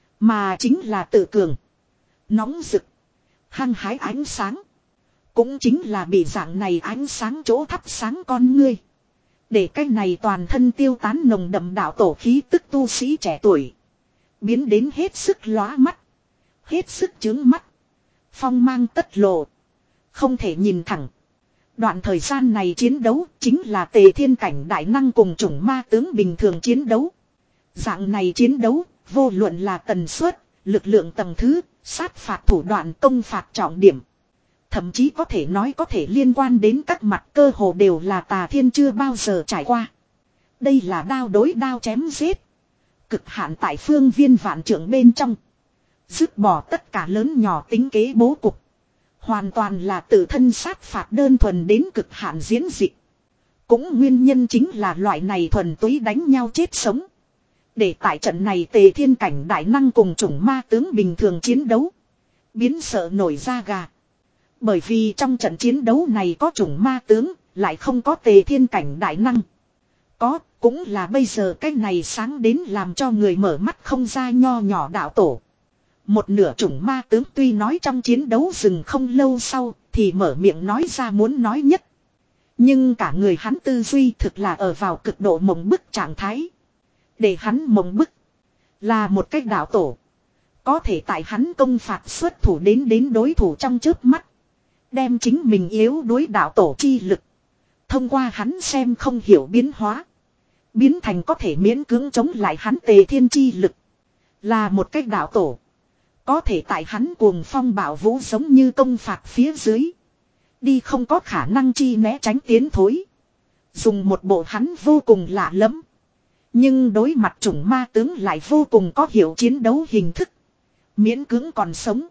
Mà chính là tự cường. Nóng rực. Hăng hái ánh sáng. Cũng chính là bị dạng này ánh sáng chỗ thắp sáng con ngươi. Để cái này toàn thân tiêu tán nồng đậm đạo tổ khí tức tu sĩ trẻ tuổi. Biến đến hết sức lóa mắt. Hết sức chướng mắt. Phong mang tất lộ. Không thể nhìn thẳng. Đoạn thời gian này chiến đấu chính là Tề Thiên cảnh đại năng cùng chủng ma tướng bình thường chiến đấu. Dạng này chiến đấu, vô luận là tần suất, lực lượng tầng thứ, sát phạt thủ đoạn công phạt trọng điểm. Thậm chí có thể nói có thể liên quan đến các mặt, cơ hồ đều là Tà Thiên chưa bao giờ trải qua. Đây là đao đối đao chém giết. Cực hạn tại phương viên vạn trượng bên trong. Dứt bỏ tất cả lớn nhỏ tính kế bố cục. Hoàn toàn là tự thân sát phạt đơn thuần đến cực hạn diễn dịch. Cũng nguyên nhân chính là loại này thuần túy đánh nhau chết sống. Để tại trận này Tề Thiên cảnh đại năng cùng chủng ma tướng bình thường chiến đấu. Biến sợ nổi da gà. Bởi vì trong trận chiến đấu này có chủng ma tướng, lại không có Tề Thiên cảnh đại năng. Có, cũng là bây giờ cái này sáng đến làm cho người mở mắt không ra nho nhỏ đạo tổ. Một nửa chủng ma tướng tuy nói trong chiến đấu dừng không lâu sau, thì mở miệng nói ra muốn nói nhất. Nhưng cả người hắn tư duy thực là ở vào cực độ mộng bức trạng thái. Để hắn mộng bức là một cách đạo tổ. Có thể tại hắn công phạt xuất thủ đến đến đối thủ trong chớp mắt. Đem chính mình yếu đối đạo tổ chi lực. Thông qua hắn xem không hiểu biến hóa. Biến thành có thể miễn cưỡng chống lại hắn Tề Thiên chi lực. Là một cách đạo tổ. Có thể tại hắn cuồng phong bạo vũ giống như công phạt phía dưới. Đi không có khả năng chi né tránh tiến thối. Dùng một bộ hắn vô cùng lạ lẫm. Nhưng đối mặt chủng ma tướng lại vô cùng có hiểu chiến đấu hình thức. Miễn cưỡng còn sống.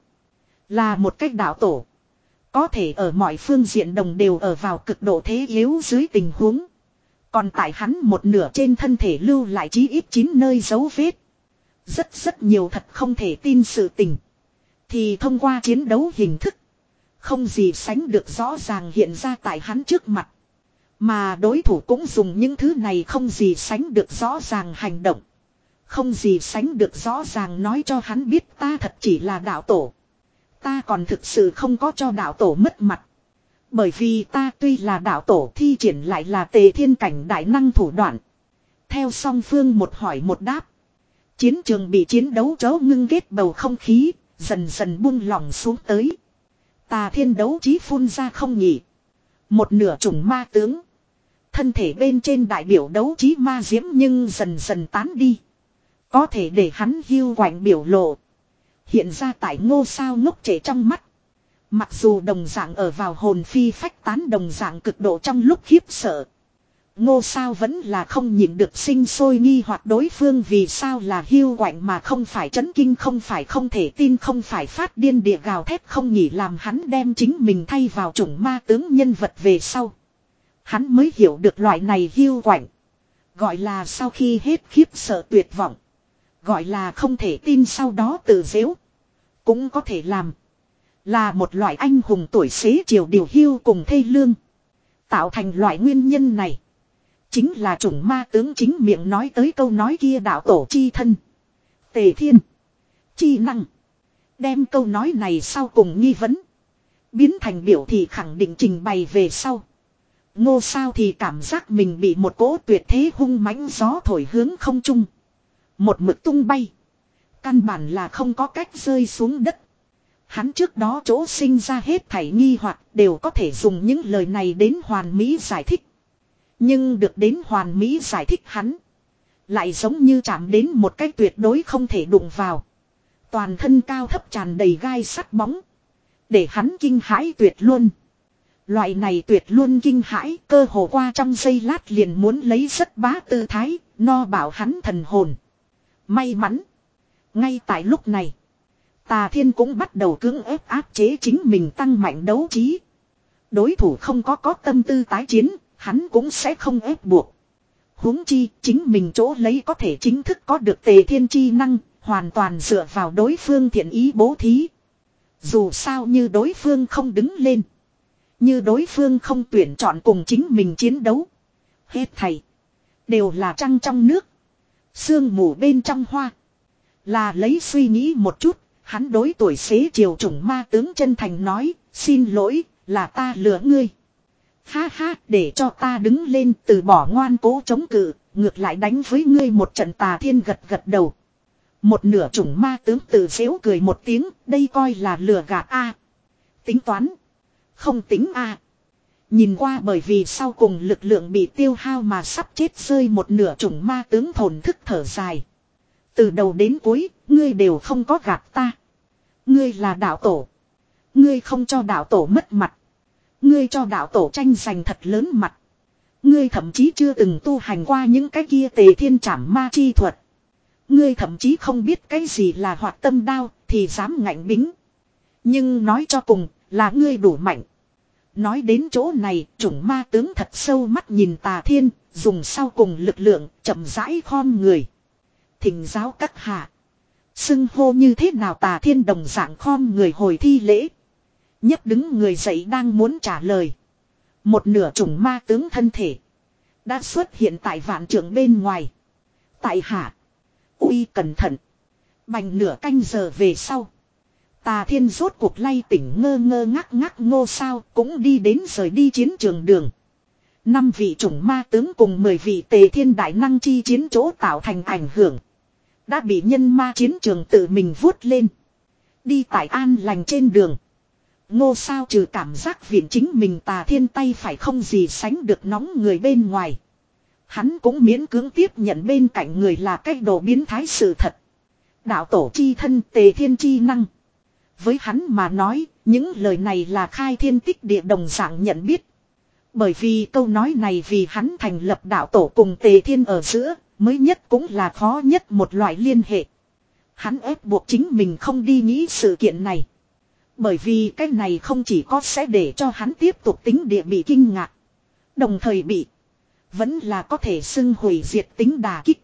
Là một cách đạo tổ. Có thể ở mọi phương diện đồng đều ở vào cực độ thế yếu dưới tình huống. Còn tại hắn một nửa trên thân thể lưu lại chí ít chín nơi dấu vết. Rất rất nhiều thật không thể tin sự tình. Thì thông qua chiến đấu hình thức. Không gì sánh được rõ ràng hiện ra tại hắn trước mặt. Mà đối thủ cũng dùng những thứ này không gì sánh được rõ ràng hành động. Không gì sánh được rõ ràng nói cho hắn biết ta thật chỉ là đạo tổ. Ta còn thực sự không có cho đạo tổ mất mặt. Bởi vì ta tuy là đạo tổ thi triển lại là Tề Thiên cảnh đại năng thủ đoạn. Theo song phương một hỏi một đáp. Chiến trường bị chiến đấu chớ ngưng ghét bầu không khí, dần dần buông lỏng xuống tới. Tà Thiên đấu chí phun ra không nhỉ. Một nửa chủng ma tướng. Thân thể bên trên đại biểu đấu chí ma diễm nhưng dần dần tán đi. Có thể để hắn hiu quạnh biểu lộ. Hiện ra tại Ngô Sao ngốc trệ trong mắt. Mặc dù đồng dạng ở vào hồn phi phách tán đồng dạng cực độ trong lúc khiếp sợ. Ngô Sao vẫn là không nhịn được sinh sôi nghi hoặc đối phương vì sao là hiu quạnh mà không phải chấn kinh, không phải không thể tin, không phải phát điên địa gào thét không nhỉ, làm hắn đem chính mình thay vào chủng ma tướng nhân vật về sau. Hắn mới hiểu được loại này hiu quạnh. Gọi là sau khi hết khiếp sợ tuyệt vọng. Gọi là không thể tin sau đó tự dễu. Cũng có thể làm. Là một loại anh hùng tuổi xế chiều điều hưu cùng thê lương. Tạo thành loại nguyên nhân này. Chính là chủng ma tướng chính miệng nói tới câu nói kia đạo tổ chi thân. Tề Thiên. Chi năng. Đem câu nói này sau cùng nghi vấn. Biến thành biểu thị khẳng định trình bày về sau. Ngô Sao thì cảm giác mình bị một cỗ tuyệt thế hung mãnh gió thổi hướng không trung. Một mực tung bay. Căn bản là không có cách rơi xuống đất. Hắn trước đó chỗ sinh ra hết thảy nghi hoặc đều có thể dùng những lời này đến hoàn mỹ giải thích. Nhưng được đến hoàn mỹ giải thích hắn. Lại giống như chạm đến một cách tuyệt đối không thể đụng vào. Toàn thân cao thấp tràn đầy gai sắt bóng. Để hắn kinh hãi tuyệt luôn. Loại này tuyệt luôn kinh hãi cơ hồ qua trong giây lát liền muốn lấy rất bá tư thái, no bảo hắn thần hồn. May mắn. Ngay tại lúc này. Tà Thiên cũng bắt đầu cưỡng ép áp chế chính mình tăng mạnh đấu trí. Đối thủ không có có tâm tư tái chiến, hắn cũng sẽ không ép buộc. Huống chi chính mình chỗ lấy có thể chính thức có được Tề Thiên chi năng, hoàn toàn dựa vào đối phương thiện ý bố thí. Dù sao như đối phương không đứng lên. Như đối phương không tuyển chọn cùng chính mình chiến đấu. Hết thảy. Đều là trăng trong nước. Sương mù bên trong hoa. Là lấy suy nghĩ một chút. Hắn đối tuổi xế chiều chủng ma tướng chân thành nói. Xin lỗi là ta lừa ngươi. Ha ha để cho ta đứng lên từ bỏ ngoan cố chống cự. Ngược lại đánh với ngươi một trận. Tà Thiên gật gật đầu. Một nửa chủng ma tướng tự xéo cười một tiếng. Đây coi là lừa gạt a. Tính toán. Không tính a. Nhìn qua bởi vì sau cùng lực lượng bị tiêu hao mà sắp chết rơi một nửa chủng ma tướng thổn thức thở dài. Từ đầu đến cuối, ngươi đều không có gạt ta. Ngươi là đạo tổ. Ngươi không cho đạo tổ mất mặt. Ngươi cho đạo tổ tranh giành thật lớn mặt. Ngươi thậm chí chưa từng tu hành qua những cái kia tề thiên trảm ma chi thuật. Ngươi thậm chí không biết cái gì là hoạt tâm đao thì dám ngạnh bính. Nhưng nói cho cùng là ngươi đủ mạnh. Nói đến chỗ này, chủng ma tướng thật sâu mắt nhìn Tà Thiên, dùng sau cùng lực lượng, chậm rãi khom người. Thỉnh giáo các hạ. Xưng hô như thế nào Tà Thiên đồng dạng khom người hồi thi lễ. Nhấp đứng người dậy đang muốn trả lời. Một nửa chủng ma tướng thân thể. Đã xuất hiện tại vạn trượng bên ngoài. Tại hạ. Uy cẩn thận. Bành nửa canh giờ về sau. Tà Thiên rốt cuộc lay tỉnh ngơ ngơ ngắc ngắc ngô sao cũng đi đến rời đi chiến trường đường. Năm vị chủng ma tướng cùng mười vị tề thiên đại năng chi chiến chỗ tạo thành ảnh hưởng. Đã bị nhân ma chiến trường tự mình vuốt lên. Đi tại an lành trên đường. Ngô sao trừ cảm giác viện chính mình Tà Thiên tay phải không gì sánh được nóng người bên ngoài. Hắn cũng miễn cưỡng tiếp nhận bên cạnh người là cách đồ biến thái sự thật. Đạo tổ chi thân tề thiên chi năng. Với hắn mà nói, những lời này là khai thiên tích địa đồng dạng nhận biết. Bởi vì câu nói này vì hắn thành lập đạo tổ cùng tề thiên ở giữa, mới nhất cũng là khó nhất một loại liên hệ. Hắn ép buộc chính mình không đi nghĩ sự kiện này. Bởi vì cái này không chỉ có sẽ để cho hắn tiếp tục tính địa bị kinh ngạc. Đồng thời bị, vẫn là có thể xưng hủy diệt tính đà kích.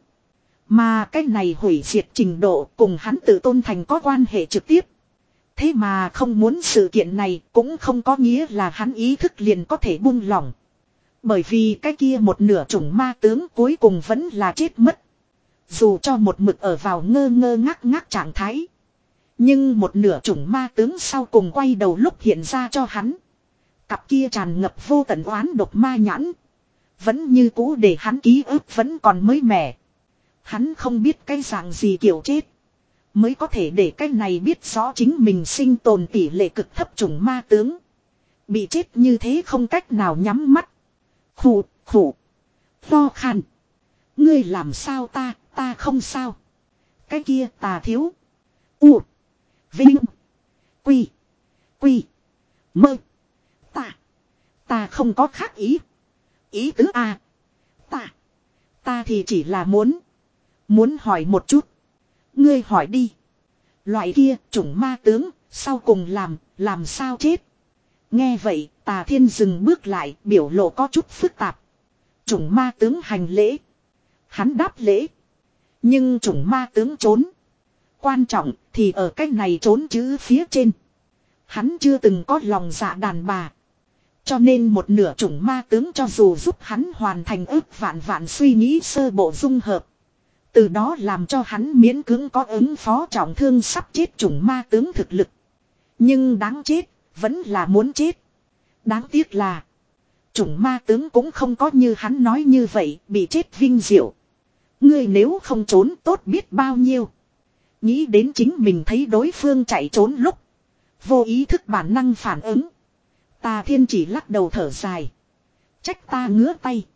Mà cái này hủy diệt trình độ cùng hắn tự tôn thành có quan hệ trực tiếp. Thế mà không muốn sự kiện này cũng không có nghĩa là hắn ý thức liền có thể buông lỏng. Bởi vì cái kia một nửa chủng ma tướng cuối cùng vẫn là chết mất. Dù cho một mực ở vào ngơ ngơ ngác ngác trạng thái. Nhưng một nửa chủng ma tướng sau cùng quay đầu lúc hiện ra cho hắn. Cặp kia tràn ngập vô tận oán độc ma nhãn. Vẫn như cũ để hắn ký ức vẫn còn mới mẻ. Hắn không biết cái dạng gì kiểu chết. Mới có thể để cái này biết rõ chính mình sinh tồn tỷ lệ cực thấp chủng ma tướng. Bị chết như thế không cách nào nhắm mắt. Khủ, khủ. Lo khan. Ngươi làm sao ta, ta không sao. Cái kia Tà thiếu. U. Vinh. Quy. Quy. Mơ. Ta. Ta không có khác ý. Ý tứ a. Ta. Ta thì chỉ là muốn. Muốn hỏi một chút. Ngươi hỏi đi. Loại kia chủng ma tướng. Sau cùng làm. Làm sao chết. Nghe vậy Tà Thiên dừng bước lại. Biểu lộ có chút phức tạp. Chủng ma tướng hành lễ. Hắn đáp lễ. Nhưng chủng ma tướng trốn. Quan trọng thì ở cách này trốn chữ phía trên. Hắn chưa từng có lòng dạ đàn bà. Cho nên một nửa chủng ma tướng cho dù giúp hắn hoàn thành ước vạn vạn suy nghĩ sơ bộ dung hợp. Từ đó làm cho hắn miễn cưỡng có ứng phó trọng thương sắp chết chủng ma tướng thực lực. Nhưng đáng chết, vẫn là muốn chết. Đáng tiếc là chủng ma tướng cũng không có như hắn nói như vậy, bị chết vinh diệu. Ngươi nếu không trốn tốt biết bao nhiêu. Nghĩ đến chính mình thấy đối phương chạy trốn lúc. Vô ý thức bản năng phản ứng. Tà Thiên chỉ lắc đầu thở dài. Trách ta ngứa tay.